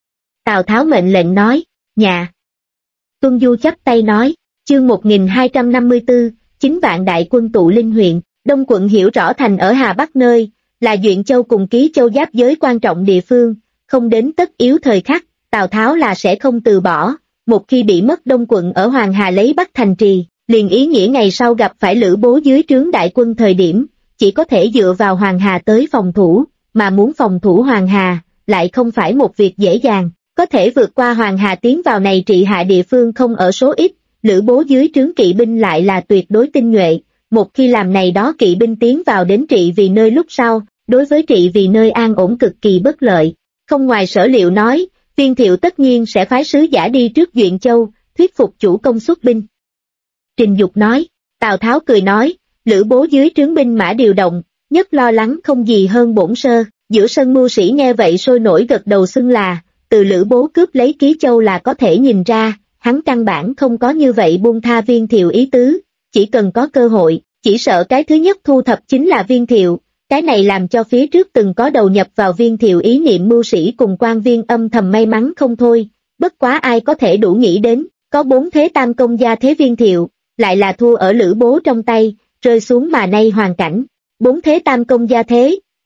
Tào Tháo mệnh lệnh nói, nhà. Tuân Du chắp tay nói, chương 1254, 9 vạn đại quân tụ Linh huyện, Đông quận hiểu rõ thành ở Hà Bắc nơi, là Duyện Châu cùng Ký Châu giáp giới quan trọng địa phương, không đến tất yếu thời khắc, Tào Tháo là sẽ không từ bỏ, một khi bị mất Đông quận ở Hoàng Hà lấy Bắc thành trì, liền ý nghĩa ngày sau gặp phải Lữ Bố dưới trướng đại quân thời điểm, chỉ có thể dựa vào Hoàng Hà tới phòng thủ, mà muốn phòng thủ Hoàng Hà, lại không phải một việc dễ dàng, có thể vượt qua Hoàng Hà tiến vào này trị hạ địa phương không ở số ít, Lữ Bố dưới trướng kỵ binh lại là tuyệt đối tinh nhuệ, một khi làm này đó kỵ binh tiến vào đến trị vì nơi lúc sau, đối với trị vì nơi an ổn cực kỳ bất lợi, không ngoài sở liệu nói, Viên Thiệu tất nhiên sẽ phái sứ giả đi trước Duyện Châu, thuyết phục chủ công xuất binh. Trình Dục nói, Tào Tháo cười nói, Lữ Bố dưới trướng binh mã điều động, nhất lo lắng không gì hơn bổn sơ, giữa sân mưu sĩ nghe vậy sôi nổi gật đầu xưng là, từ Lữ Bố cướp lấy Ký Châu là có thể nhìn ra, hắn căn bản không có như vậy buông tha Viên Thiệu ý tứ, chỉ cần có cơ hội, chỉ sợ cái thứ nhất thu thập chính là Viên Thiệu, cái này làm cho phía trước từng có đầu nhập vào Viên Thiệu ý niệm mưu sĩ cùng quan viên âm thầm may mắn không thôi, bất quá ai có thể đủ nghĩ đến, có 4 thế tam công gia thế Viên Thiệu, lại là thua ở Lữ Bố trong tay, rơi xuống mà nay hoàn cảnh, 4 thế tam công gia thế,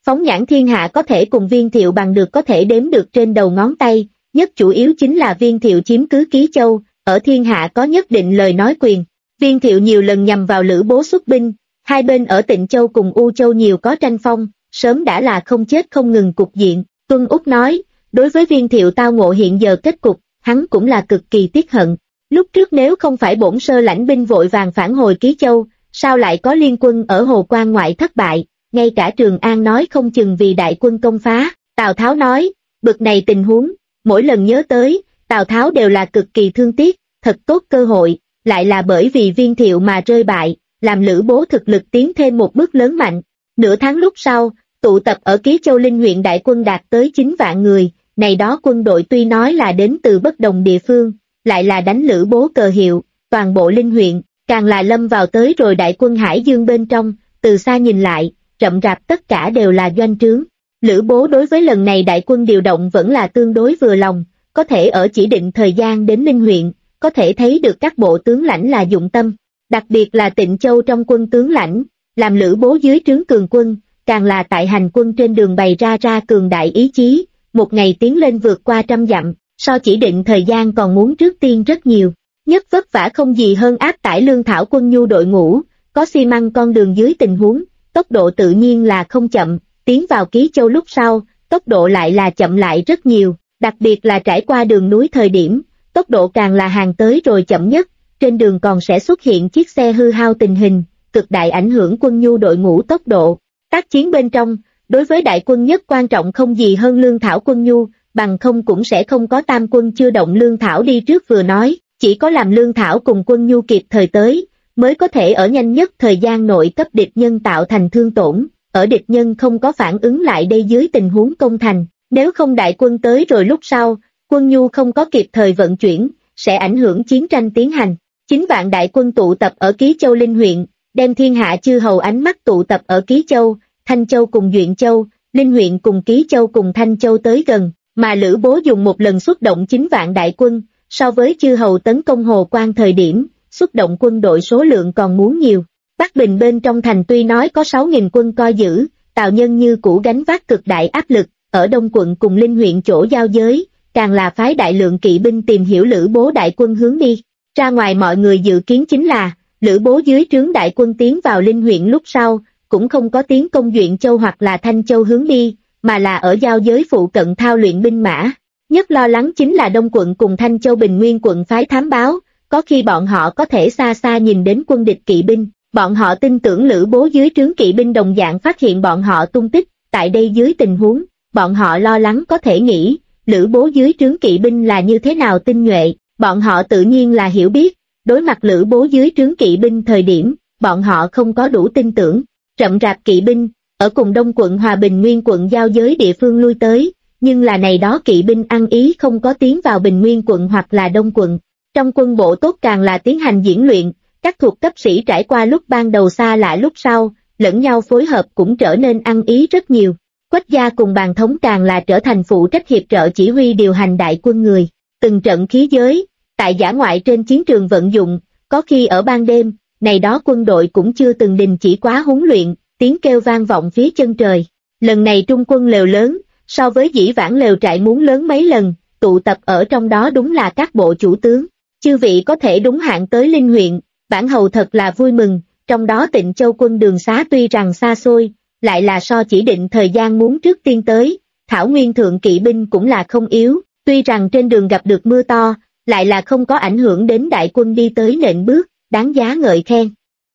Phóng nhãn thiên hạ có thể cùng Viên Thiệu bằng được có thể đếm được trên đầu ngón tay, nhất chủ yếu chính là Viên Thiệu chiếm cứ Ký Châu, ở thiên hạ có nhất định lời nói quyền. Viên Thiệu nhiều lần nhằm vào Lữ Bố xuất binh, hai bên ở Tịnh Châu cùng U Châu nhiều có tranh phong, sớm đã là không chết không ngừng cục diện. Tuân Úc nói, đối với Viên Thiệu tao ngộ hiện giờ kết cục, hắn cũng là cực kỳ tiếc hận. Lúc trước nếu không phải bổn sơ lãnh binh vội vàng phản hồi Ký Châu, sao lại có liên quân ở Hồ Quan ngoại thất bại, ngay cả Trường An nói không chừng vì đại quân công phá. Tào Tháo nói, bực này tình huống, mỗi lần nhớ tới, Tào Tháo đều là cực kỳ thương tiếc, thật tốt cơ hội, lại là bởi vì Viên Thiệu mà rơi bại, làm Lữ Bố thực lực tiến thêm một bước lớn mạnh. Nửa tháng lúc sau, tụ tập ở Ký Châu Linh huyện đại quân đạt tới 9 vạn người, này đó quân đội tuy nói là đến từ bất đồng địa phương, lại là đánh Lữ Bố cờ hiệu, toàn bộ Linh huyện, càng là lâm vào tới rồi đại quân Hải Dương bên trong, từ xa nhìn lại, rậm rạp tất cả đều là doanh trướng. Lữ Bố đối với lần này đại quân điều động vẫn là tương đối vừa lòng, có thể ở chỉ định thời gian đến Linh huyện, có thể thấy được các bộ tướng lãnh là dụng tâm, đặc biệt là Tịnh Châu trong quân tướng lãnh, làm Lữ Bố dưới trướng cường quân, càng là tại hành quân trên đường bày ra cường đại ý chí, một ngày tiến lên vượt qua 100 dặm, so chỉ định thời gian còn muốn trước tiên rất nhiều. Nhất vất vả không gì hơn áp tải lương thảo quân nhu đội ngũ, có xi măng con đường dưới tình huống, tốc độ tự nhiên là không chậm, tiến vào Ký Châu lúc sau, tốc độ lại là chậm lại rất nhiều, đặc biệt là trải qua đường núi thời điểm, tốc độ càng là hàng tới rồi chậm nhất, trên đường còn sẽ xuất hiện chiếc xe hư hao tình hình, cực đại ảnh hưởng quân nhu đội ngũ tốc độ. Tác chiến bên trong, đối với đại quân nhất quan trọng không gì hơn lương thảo quân nhu, bằng không cũng sẽ không có tam quân chưa động lương thảo đi trước vừa nói, chỉ có làm lương thảo cùng quân nhu kịp thời tới, mới có thể ở nhanh nhất thời gian nội cấp địch nhân tạo thành thương tổn, ở địch nhân không có phản ứng lại đây dưới tình huống công thành, nếu không đại quân tới rồi lúc sau, quân nhu không có kịp thời vận chuyển, sẽ ảnh hưởng chiến tranh tiến hành. 9 vạn đại quân tụ tập ở Ký Châu Linh huyện, đem thiên hạ chư hầu ánh mắt tụ tập ở Ký Châu, Thanh Châu cùng Duyện Châu, Linh huyện cùng Ký Châu cùng Thanh Châu tới gần, mà Lữ Bố dùng một lần xuất động 9 vạn đại quân, so với chư hầu tấn công Hồ Quan thời điểm, xuất động quân đội số lượng còn muốn nhiều. Bắc Bình bên trong thành tuy nói có 6.000 quân coi giữ, Tào Nhân như cũ gánh vác cực đại áp lực, ở Đông quận cùng Linh huyện chỗ giao giới, càng là phái đại lượng kỵ binh tìm hiểu Lữ Bố đại quân hướng đi. Ra ngoài mọi người dự kiến chính là, Lữ Bố dưới trướng đại quân tiến vào Linh huyện lúc sau, cũng không có tiến công Duyện Châu hoặc là Thanh Châu hướng đi, mà là ở giao giới phụ cận thao luyện binh mã. Nhất lo lắng chính là Đông quận cùng Thanh Châu Bình Nguyên quận phái thám báo, có khi bọn họ có thể xa xa nhìn đến quân địch kỵ binh, bọn họ tin tưởng Lữ Bố dưới trướng kỵ binh đồng dạng phát hiện bọn họ tung tích, tại đây dưới tình huống, bọn họ lo lắng có thể nghĩ, Lữ Bố dưới trướng kỵ binh là như thế nào tinh nhuệ, bọn họ tự nhiên là hiểu biết, đối mặt Lữ Bố dưới trướng kỵ binh thời điểm, bọn họ không có đủ tin tưởng, rậm rạp kỵ binh, ở cùng Đông quận Hòa Bình Nguyên quận giao giới địa phương lui tới, nhưng là này đó kỵ binh ăn ý không có tiến vào Bình Nguyên quận hoặc là Đông quận. Trong quân bộ tốt càng là tiến hành diễn luyện, các thuộc cấp sĩ trải qua lúc ban đầu xa lạ lúc sau, lẫn nhau phối hợp cũng trở nên ăn ý rất nhiều. Quách gia cùng Bàn Thống càng là trở thành phụ trách hiệp trợ chỉ huy điều hành đại quân người. Từng trận khí giới, tại dã ngoại trên chiến trường vận dụng, có khi ở ban đêm, này đó quân đội cũng chưa từng đình chỉ quá huấn luyện, tiếng kêu vang vọng phía chân trời. Lần này trung quân lều lớn, so với dĩ vãng lều trại muốn lớn mấy lần, tụ tập ở trong đó đúng là các bộ chủ tướng. Chư vị có thể đúng hạn tới Linh huyện, bản hầu thật là vui mừng, trong đó Tịnh Châu quân đường xá tuy rằng xa xôi, lại là so chỉ định thời gian muốn trước tiên tới, Thảo Nguyên thượng kỵ binh cũng là không yếu, tuy rằng trên đường gặp được mưa to, lại là không có ảnh hưởng đến đại quân đi tới nện bước, đáng giá ngợi khen.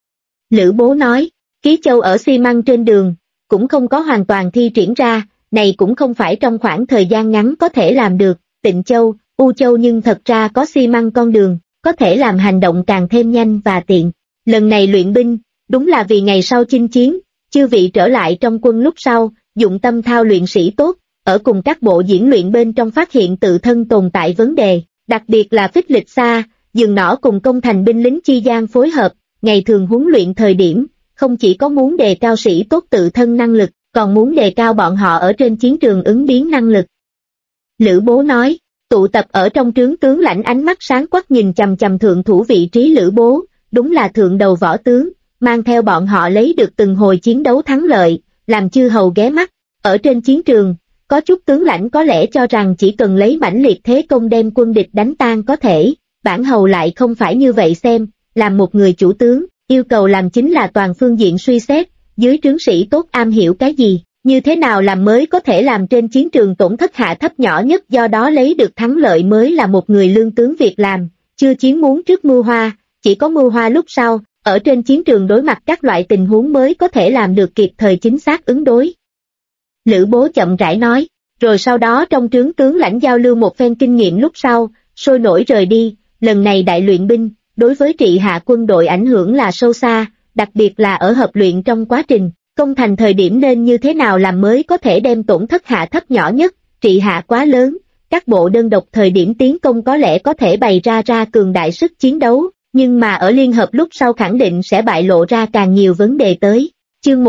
Lữ Bố nói, Ký Châu ở xi măng trên đường, cũng không có hoàn toàn thi triển ra, này cũng không phải trong khoảng thời gian ngắn có thể làm được, Tịnh Châu, U Châu nhưng thật ra có xi măng con đường, có thể làm hành động càng thêm nhanh và tiện. Lần này luyện binh, đúng là vì ngày sau chinh chiến, chư vị trở lại trong quân lúc sau, dụng tâm thao luyện sĩ tốt, ở cùng các bộ diễn luyện bên trong phát hiện tự thân tồn tại vấn đề, đặc biệt là phích lịch xa, dừng nỏ cùng công thành binh lính chi gian phối hợp, ngày thường huấn luyện thời điểm, không chỉ có muốn đề cao sĩ tốt tự thân năng lực, còn muốn đề cao bọn họ ở trên chiến trường ứng biến năng lực. Lữ Bố nói, tụ tập ở trong trướng tướng lãnh ánh mắt sáng quắc nhìn chằm chằm thượng thủ vị trí Lữ Bố, đúng là thượng đầu võ tướng, mang theo bọn họ lấy được từng hồi chiến đấu thắng lợi, làm chư hầu ghé mắt, Ở trên chiến trường, có chút tướng lãnh có lẽ cho rằng chỉ cần lấy mãnh liệt thế công đem quân địch đánh tan có thể, Bản Hầu lại không phải như vậy xem, làm một người chủ tướng, yêu cầu làm chính là toàn phương diện suy xét, dưới trướng sĩ tốt am hiểu cái gì, như thế nào làm mới có thể làm trên chiến trường tổn thất hạ thấp nhỏ nhất, do đó lấy được thắng lợi mới là một người lương tướng việc làm, chưa chiến muốn trước mưu hoa, chỉ có mưu hoa lúc sau, ở trên chiến trường đối mặt các loại tình huống mới có thể làm được kịp thời chính xác ứng đối. Lữ Bố chậm rãi nói, rồi sau đó trong trướng tướng lãnh giao lưu một phen kinh nghiệm lúc sau, sôi nổi rời đi, lần này đại luyện binh, đối với trị hạ quân đội ảnh hưởng là sâu xa, đặc biệt là ở hợp luyện trong quá trình, công thành thời điểm nên như thế nào làm mới có thể đem tổn thất hạ thấp nhỏ nhất, trị hạ quá lớn, các bộ đơn độc thời điểm tiến công có lẽ có thể bày ra cường đại sức chiến đấu, nhưng mà ở liên hợp lúc sau khẳng định sẽ bại lộ ra càng nhiều vấn đề tới. Chương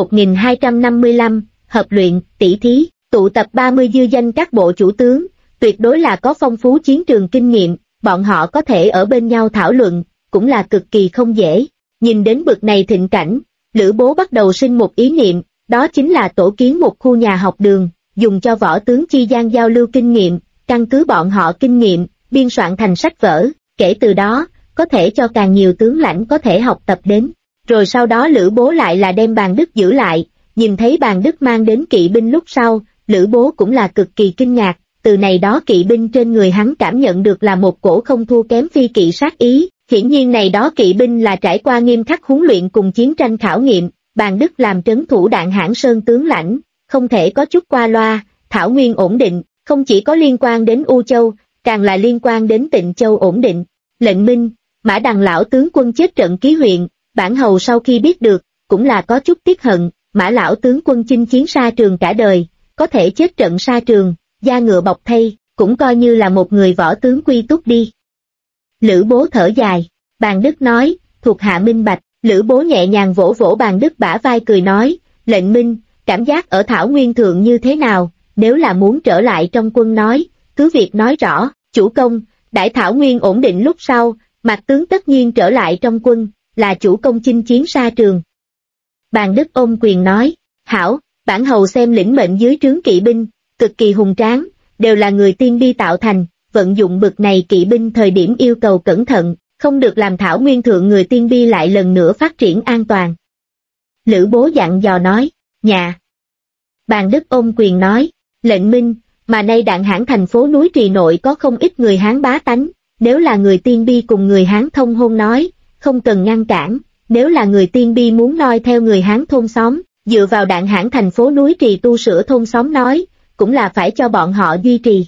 1255, hợp luyện, tỷ thí, tụ tập 30 dư danh các bộ chủ tướng, tuyệt đối là có phong phú chiến trường kinh nghiệm, bọn họ có thể ở bên nhau thảo luận, cũng là cực kỳ không dễ. Nhìn đến bực này thịnh cảnh, Lữ Bố bắt đầu sinh một ý niệm, đó chính là tổ kiến một khu nhà học đường, dùng cho võ tướng chi gian giao lưu kinh nghiệm, căn cứ bọn họ kinh nghiệm, biên soạn thành sách vở, kể từ đó, có thể cho càng nhiều tướng lãnh có thể học tập đến. Rồi sau đó Lữ Bố lại là đem Bàn Đức giữ lại, nhìn thấy Bàn Đức mang đến kỵ binh lúc sau, Lữ Bố cũng là cực kỳ kinh ngạc, từ này đó kỵ binh trên người hắn cảm nhận được là một cổ không thua kém phi kỵ sát ý, hiển nhiên này đó kỵ binh là trải qua nghiêm khắc huấn luyện cùng chiến tranh khảo nghiệm, Bàn Đức làm trấn thủ Đạn Hãn Sơn tướng lãnh, không thể có chút qua loa, thảo nguyên ổn định, không chỉ có liên quan đến U Châu, càng là liên quan đến Tịnh Châu ổn định. Lệnh Minh, Mã Đằng lão tướng quân chết trận Ký huyện, Bản Hầu sau khi biết được, cũng là có chút tiếc hận, Mã lão tướng quân chinh chiến sa trường cả đời, có thể chết trận sa trường, da ngựa bọc thây, cũng coi như là một người võ tướng quy túc đi. Lữ Bố thở dài, Bàn Đức nói, thuộc hạ minh bạch, Lữ Bố nhẹ nhàng vỗ vỗ Bàn Đức bả vai cười nói, Lệnh Minh, cảm giác ở Thảo Nguyên Thượng như thế nào, nếu là muốn trở lại trong quân nói, cứ việc nói rõ, chủ công, đại Thảo Nguyên ổn định lúc sau, Mạc tướng tất nhiên trở lại trong quân, là chủ công chinh chiến sa trường. Bàn Đức ôm quyền nói, hảo, Bản Hầu xem lĩnh mệnh dưới trướng kỵ binh, cực kỳ hùng tráng, đều là người tiên bi tạo thành, vận dụng bực này kỵ binh thời điểm yêu cầu cẩn thận, không được làm Thảo Nguyên Thượng người tiên bi lại lần nữa phát triển an toàn. Lữ Bố dặn dò nói, nhà. Bàn Đức ôm quyền nói, Lệnh Minh, mà nay Đạn Hãn thành phố núi Trì nội có không ít người Hán bá tánh, nếu là người tiên bi cùng người Hán thông hôn nói, không cần ngăn cản, nếu là người tiên bi muốn noi theo người Hán thôn xóm, dựa vào Đạn Hãn thành phố núi Trì tu sửa thôn xóm nói, cũng là phải cho bọn họ duy trì.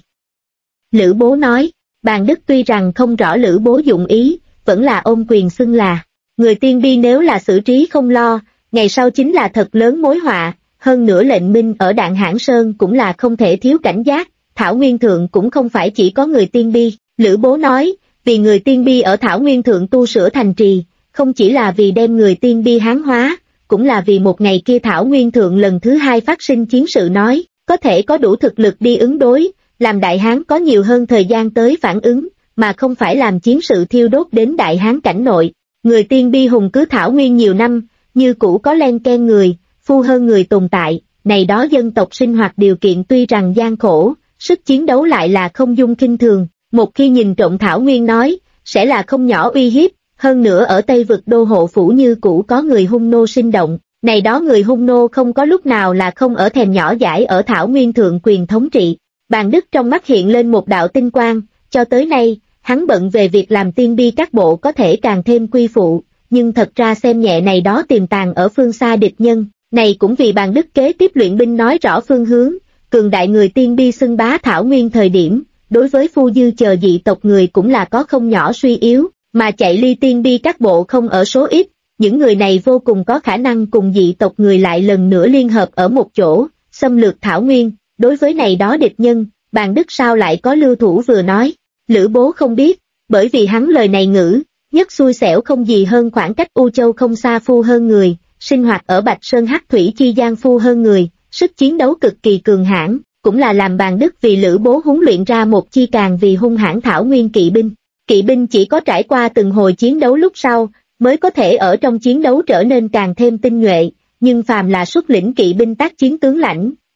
Lữ Bố nói, Bàn Đức tuy rằng không rõ Lữ Bố dụng ý, vẫn là ôm quyền xưng là, người tiên bi nếu là xử trí không lo, ngày sau chính là thật lớn mối họa, hơn nữa Lệnh Minh ở Đạn Hãn Sơn cũng là không thể thiếu cảnh giác, Thảo Nguyên Thượng cũng không phải chỉ có người tiên bi, Lữ Bố nói, vì người tiên bi ở Thảo Nguyên Thượng tu sửa thành trì, không chỉ là vì đem người tiên bi hán hóa, cũng là vì một ngày kia Thảo Nguyên Thượng lần thứ hai phát sinh chiến sự nói, có thể có đủ thực lực đi ứng đối, làm Đại Hán có nhiều hơn thời gian tới phản ứng, mà không phải làm chiến sự thiêu đốt đến Đại Hán cảnh nội. Người tiên bi hùng cứ Thảo Nguyên nhiều năm, như cũ có len ken người, phu hơn người tồn tại, này đó dân tộc sinh hoạt điều kiện tuy rằng gian khổ, sức chiến đấu lại là không dung khinh thường, một khi nhìn trộm Thảo Nguyên nói, sẽ là không nhỏ uy hiếp, hơn nữa ở Tây vực đô hộ phủ như cũ có người hung nô sinh động, này đó người hung nô không có lúc nào là không ở thèm nhỏ dãi ở Thảo Nguyên Thượng quyền thống trị. Bàn Đức trong mắt hiện lên một đạo tinh quang, cho tới nay, hắn bận về việc làm tiên bi các bộ có thể càng thêm quy phụ, nhưng thật ra xem nhẹ này đó tiềm tàng ở phương xa địch nhân, này cũng vì Bàn Đức kế tiếp luyện binh nói rõ phương hướng, cường đại người tiên bi xưng bá Thảo Nguyên thời điểm, đối với phu dư chờ dị tộc người cũng là có không nhỏ suy yếu, mà chạy ly tiên bi các bộ không ở số ít, những người này vô cùng có khả năng cùng dị tộc người lại lần nữa liên hợp ở một chỗ, xâm lược Thảo Nguyên. Đối với này đó địch nhân, Bàn Đức sao lại có lưu thủ vừa nói, Lữ Bố không biết, bởi vì hắn lời này ngữ, nhất xui xẻo không gì hơn khoảng cách U Châu không xa phu hơn người, sinh hoạt ở Bạch Sơn Hắc Thủy chi gian phu hơn người, sức chiến đấu cực kỳ cường hãn, cũng là làm Bàn Đức vì Lữ Bố huấn luyện ra một chi càng vì hung hãn Thảo Nguyên kỵ binh. Kỵ binh chỉ có trải qua từng hồi chiến đấu lúc sau, mới có thể ở trong chiến đấu trở nên càng thêm tinh nhuệ, nhưng phàm là xuất lĩnh kỵ binh tác chiến tướng lãnh,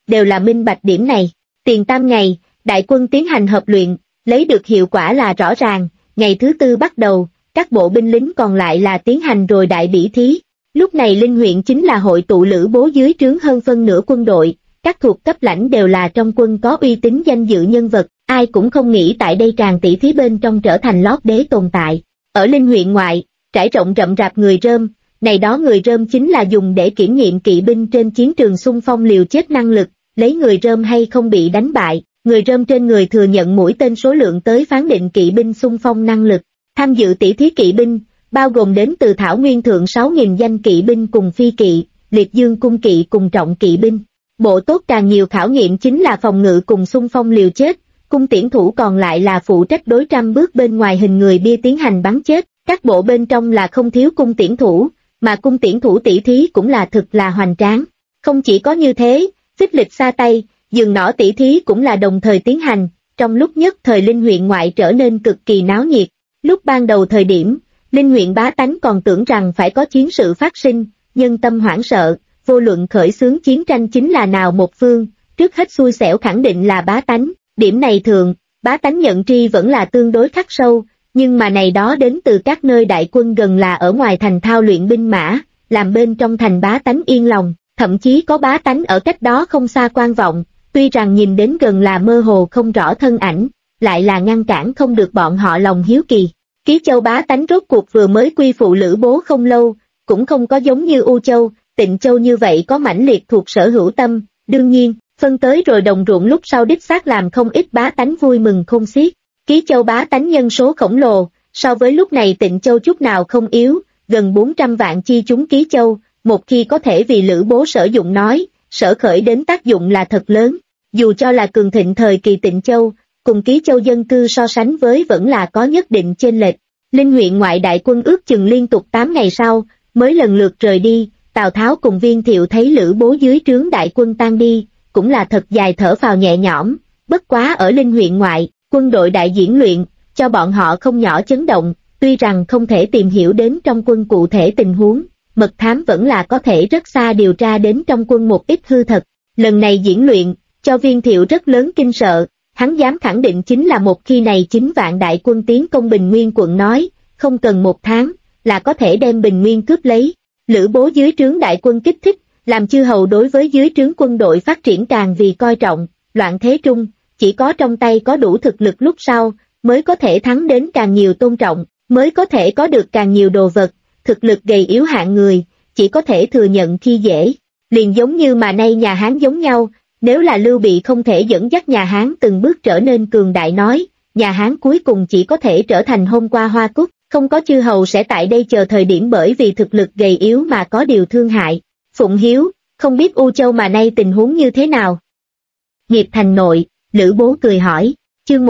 đều là minh bạch điểm này. Tiền tam ngày, đại quân tiến hành hợp luyện, lấy được hiệu quả là rõ ràng, ngày thứ tư bắt đầu, các bộ binh lính còn lại là tiến hành rồi đại bỉ thí. Lúc này Linh huyện chính là hội tụ Lữ Bố dưới trướng hơn phân nửa quân đội, các thuộc cấp lãnh đều là trong quân có uy tín danh dự nhân vật, ai cũng không nghĩ tại đây tràn tỷ thí bên trong trở thành lót đế tồn tại. Ở Linh huyện ngoại, trải rộng rậm rạp người rơm, này đó người rơm chính là dùng để kiểm nghiệm kỵ binh trên chiến trường xung phong liều chết năng lực, lấy người rơm hay không bị đánh bại, người rơm trên người thừa nhận mũi tên số lượng tới phán định kỵ binh xung phong năng lực. Tham dự tỷ thí kỵ binh, bao gồm đến từ Thảo Nguyên Thượng 6.000 danh kỵ binh cùng phi kỵ, liệt dương cung kỵ cùng trọng kỵ binh. Bộ tốt càng nhiều khảo nghiệm chính là phòng ngự cùng xung phong liều chết, cung tiễn thủ còn lại là phụ trách đối trăm bước bên ngoài hình người bia tiến hành bắn chết. Các bộ bên trong là không thiếu cung tiễn thủ, mà cung tiễn thủ tỷ thí cũng là thực là hoành tráng. Không chỉ có như thế, phích lịch xa tay, dừng nỏ tỷ thí cũng là đồng thời tiến hành, trong lúc nhất thời Linh huyện ngoại trở nên cực kỳ náo nhiệt. Lúc ban đầu thời điểm, Linh huyện bá tánh còn tưởng rằng phải có chiến sự phát sinh, nhân tâm hoảng sợ, vô luận khởi xướng chiến tranh chính là nào một phương, trước hết xui xẻo khẳng định là bá tánh, điểm này thường, bá tánh nhận tri vẫn là tương đối khắc sâu, nhưng mà này đó đến từ các nơi đại quân gần là ở ngoài thành thao luyện binh mã, làm bên trong thành bá tánh yên lòng, thậm chí có bá tánh ở cách đó không xa quan vọng, tuy rằng nhìn đến gần là mơ hồ không rõ thân ảnh, lại là ngăn cản không được bọn họ lòng hiếu kỳ. Ký Châu bá tánh rốt cuộc vừa mới quy phụ Lữ Bố không lâu, cũng không có giống như U Châu, Tịnh Châu như vậy có mãnh liệt thuộc sở hữu tâm, đương nhiên, phân tới rồi đồng ruộng lúc sau đích xác làm không ít bá tánh vui mừng khôn xiết. Ký Châu bá tánh nhân số khổng lồ, so với lúc này Tịnh Châu chút nào không yếu, gần 400 vạn chi chúng Ký Châu, một khi có thể vì Lữ Bố sử dụng nói, sở khởi đến tác dụng là thật lớn. Dù cho là cường thịnh thời kỳ Tịnh Châu, cùng Ký Châu dân cư so sánh với vẫn là có nhất định chênh lệch. Linh huyện ngoại đại quân ước chừng liên tục 8 ngày sau, mới lần lượt rời đi, Tào Tháo cùng Viên Thiệu thấy Lữ Bố dưới trướng đại quân tan đi, cũng là thật dài thở phào nhẹ nhõm, bất quá ở Linh huyện ngoại, quân đội đại diễn luyện, cho bọn họ không nhỏ chấn động, tuy rằng không thể tìm hiểu đến trong quân cụ thể tình huống, mật thám vẫn là có thể rất xa điều tra đến trong quân một ít hư thật. Lần này diễn luyện, cho Viên Thiệu rất lớn kinh sợ, hắn dám khẳng định chính là một khi này 9 vạn đại quân tiến công Bình Nguyên quận nói, không cần 1 tháng, là có thể đem Bình Nguyên cướp lấy. Lữ Bố dưới trướng đại quân kích thích, làm chư hầu đối với dưới trướng quân đội phát triển càng vì coi trọng, loạn thế trung, chỉ có trong tay có đủ thực lực lúc sau, mới có thể thắng đến càng nhiều tôn trọng, mới có thể có được càng nhiều đồ vật, thực lực gầy yếu hạng người, chỉ có thể thừa nhận khi dễ. Liền giống như mà nay nhà Hán giống nhau, nếu là Lưu Bị không thể dẫn dắt nhà Hán từng bước trở nên cường đại nói, nhà Hán cuối cùng chỉ có thể trở thành hôm qua hoa cúc, không có chư hầu sẽ tại đây chờ thời điểm bởi vì thực lực gầy yếu mà có điều thương hại. Phụng Hiếu, không biết U Châu mà nay tình huống như thế nào? Nghiệp thành nội, Lữ Bố cười hỏi, chương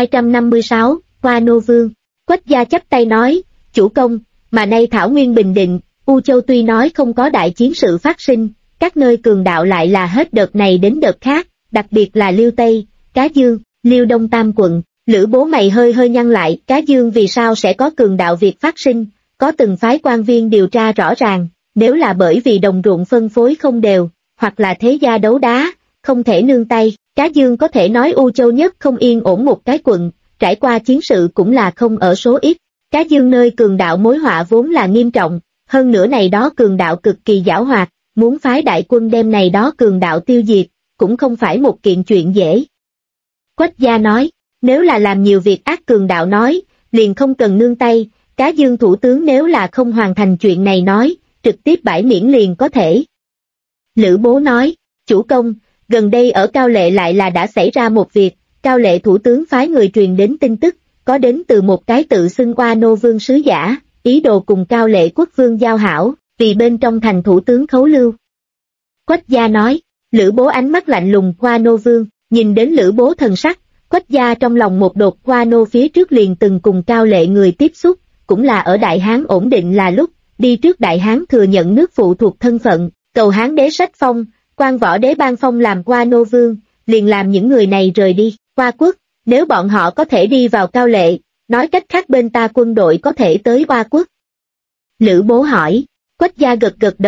1256, Hoa Nô Vương. Quách gia chắp tay nói, chủ công, mà nay Thảo Nguyên bình định, U Châu tuy nói không có đại chiến sự phát sinh, các nơi cường đạo lại là hết đợt này đến đợt khác, đặc biệt là Liêu Tây, Cá Dương, Liêu Đông Tam quận. Lữ Bố mày hơi hơi nhăn lại, Cá Dương vì sao sẽ có cường đạo việc phát sinh, có từng phái quan viên điều tra rõ ràng, nếu là bởi vì đồng ruộng phân phối không đều, hoặc là thế gia đấu đá, không thể nương tay, Cá Dương có thể nói U Châu nhất không yên ổn một cái quận, trải qua chiến sự cũng là không ở số ít. Cá Dương nơi cường đạo mối họa vốn là nghiêm trọng, hơn nữa này đó cường đạo cực kỳ giảo hoạt, muốn phái đại quân đem này đó cường đạo tiêu diệt, cũng không phải một kiện chuyện dễ. Quách gia nói, nếu là làm nhiều việc ác cường đạo nói, liền không cần nương tay, Cá Dương thủ tướng nếu là không hoàn thành chuyện này nói, trực tiếp bãi miễn liền có thể. Lữ Bố nói, chủ công, gần đây ở Cao Lệ lại là đã xảy ra một việc, Cao Lệ thủ tướng phái người truyền đến tin tức, có đến từ một cái tự xưng Hoa Nô Vương sứ giả, ý đồ cùng Cao Lệ quốc vương giao hảo, vì bên trong thành thủ tướng khấu lưu. Quách gia nói, Lữ Bố ánh mắt lạnh lùng Hoa Nô Vương, nhìn đến Lữ Bố thần sắc, Quách gia trong lòng một đột. Hoa Nô phía trước liền từng cùng Cao Lệ người tiếp xúc, cũng là ở Đại Hán ổn định là lúc, đi trước Đại Hán thừa nhận nước phụ thuộc thân phận, cầu Hán đế sách phong, quan võ đế ban phong làm Hoa Nô Vương, liền làm những người này rời đi, Hoa quốc, nếu bọn họ có thể đi vào Cao Lệ, nói cách khác bên ta quân đội có thể tới Hoa quốc. Lữ Bố hỏi, Quách gia gật gật đầu,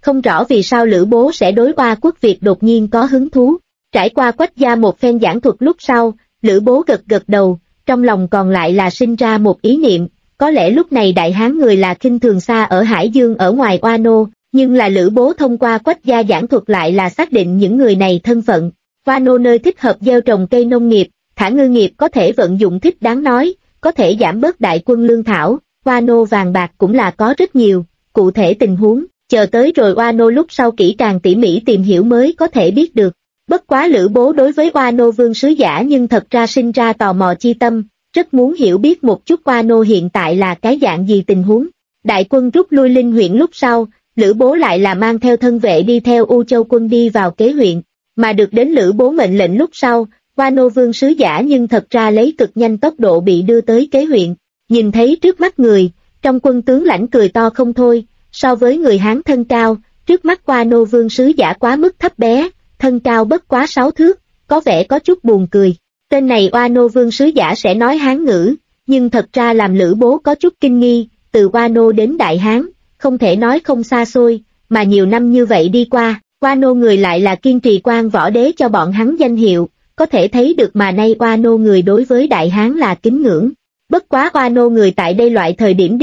không rõ vì sao Lữ Bố sẽ đối Oa Quốc Việt đột nhiên có hứng thú. Trải qua Quách gia một phen giảng thuật lúc sau, Lữ Bố gật gật đầu, trong lòng còn lại là sinh ra một ý niệm, có lẽ lúc này Đại Hán người là khinh thường xa ở Hải Dương ở ngoài Oa Nô, nhưng là Lữ Bố thông qua Quách gia giảng thuật lại là xác định những người này thân phận. Oa Nô nơi thích hợp gieo trồng cây nông nghiệp, thả ngư nghiệp có thể vận dụng thích đáng nói, có thể giảm bớt đại quân lương thảo, Oa Nô vàng bạc cũng là có rất nhiều, cụ thể tình huống, chờ tới rồi Oa Nô lúc sau kỹ càng tỉ mỉ tìm hiểu mới có thể biết được. Bất quá Lữ Bố đối với Oa Nô vương sứ giả nhưng thật ra sinh ra tò mò chi tâm, rất muốn hiểu biết một chút Oa Nô hiện tại là cái dạng gì tình huống. Đại quân rút lui Linh huyện lúc sau, Lữ Bố lại là mang theo thân vệ đi theo U Châu quân đi vào Kế huyện, mà được đến Lữ Bố mệnh lệnh lúc sau, Oa Nô vương sứ giả nhưng thật ra lấy cực nhanh tốc độ bị đưa tới Kế huyện, nhìn thấy trước mắt người, trong quân tướng lãnh cười to không thôi, so với người Hán thân cao, trước mắt Oa Nô vương sứ giả quá mức thấp bé, thân cao bất quá 6 thước, có vẻ có chút buồn cười. Tên này Oa Nô vương sứ giả sẽ nói Hán ngữ, nhưng thật ra làm Lữ Bố có chút kinh nghi, từ Oa Nô đến Đại Hán, không thể nói không xa xôi, mà nhiều năm như vậy đi qua, Oa Nô người lại là kiên trì quan võ đế cho bọn hắn danh hiệu, có thể thấy được mà nay Oa Nô người đối với Đại Hán là kính ngưỡng. Bất quá Oa Nô người tại đây loại thời điểm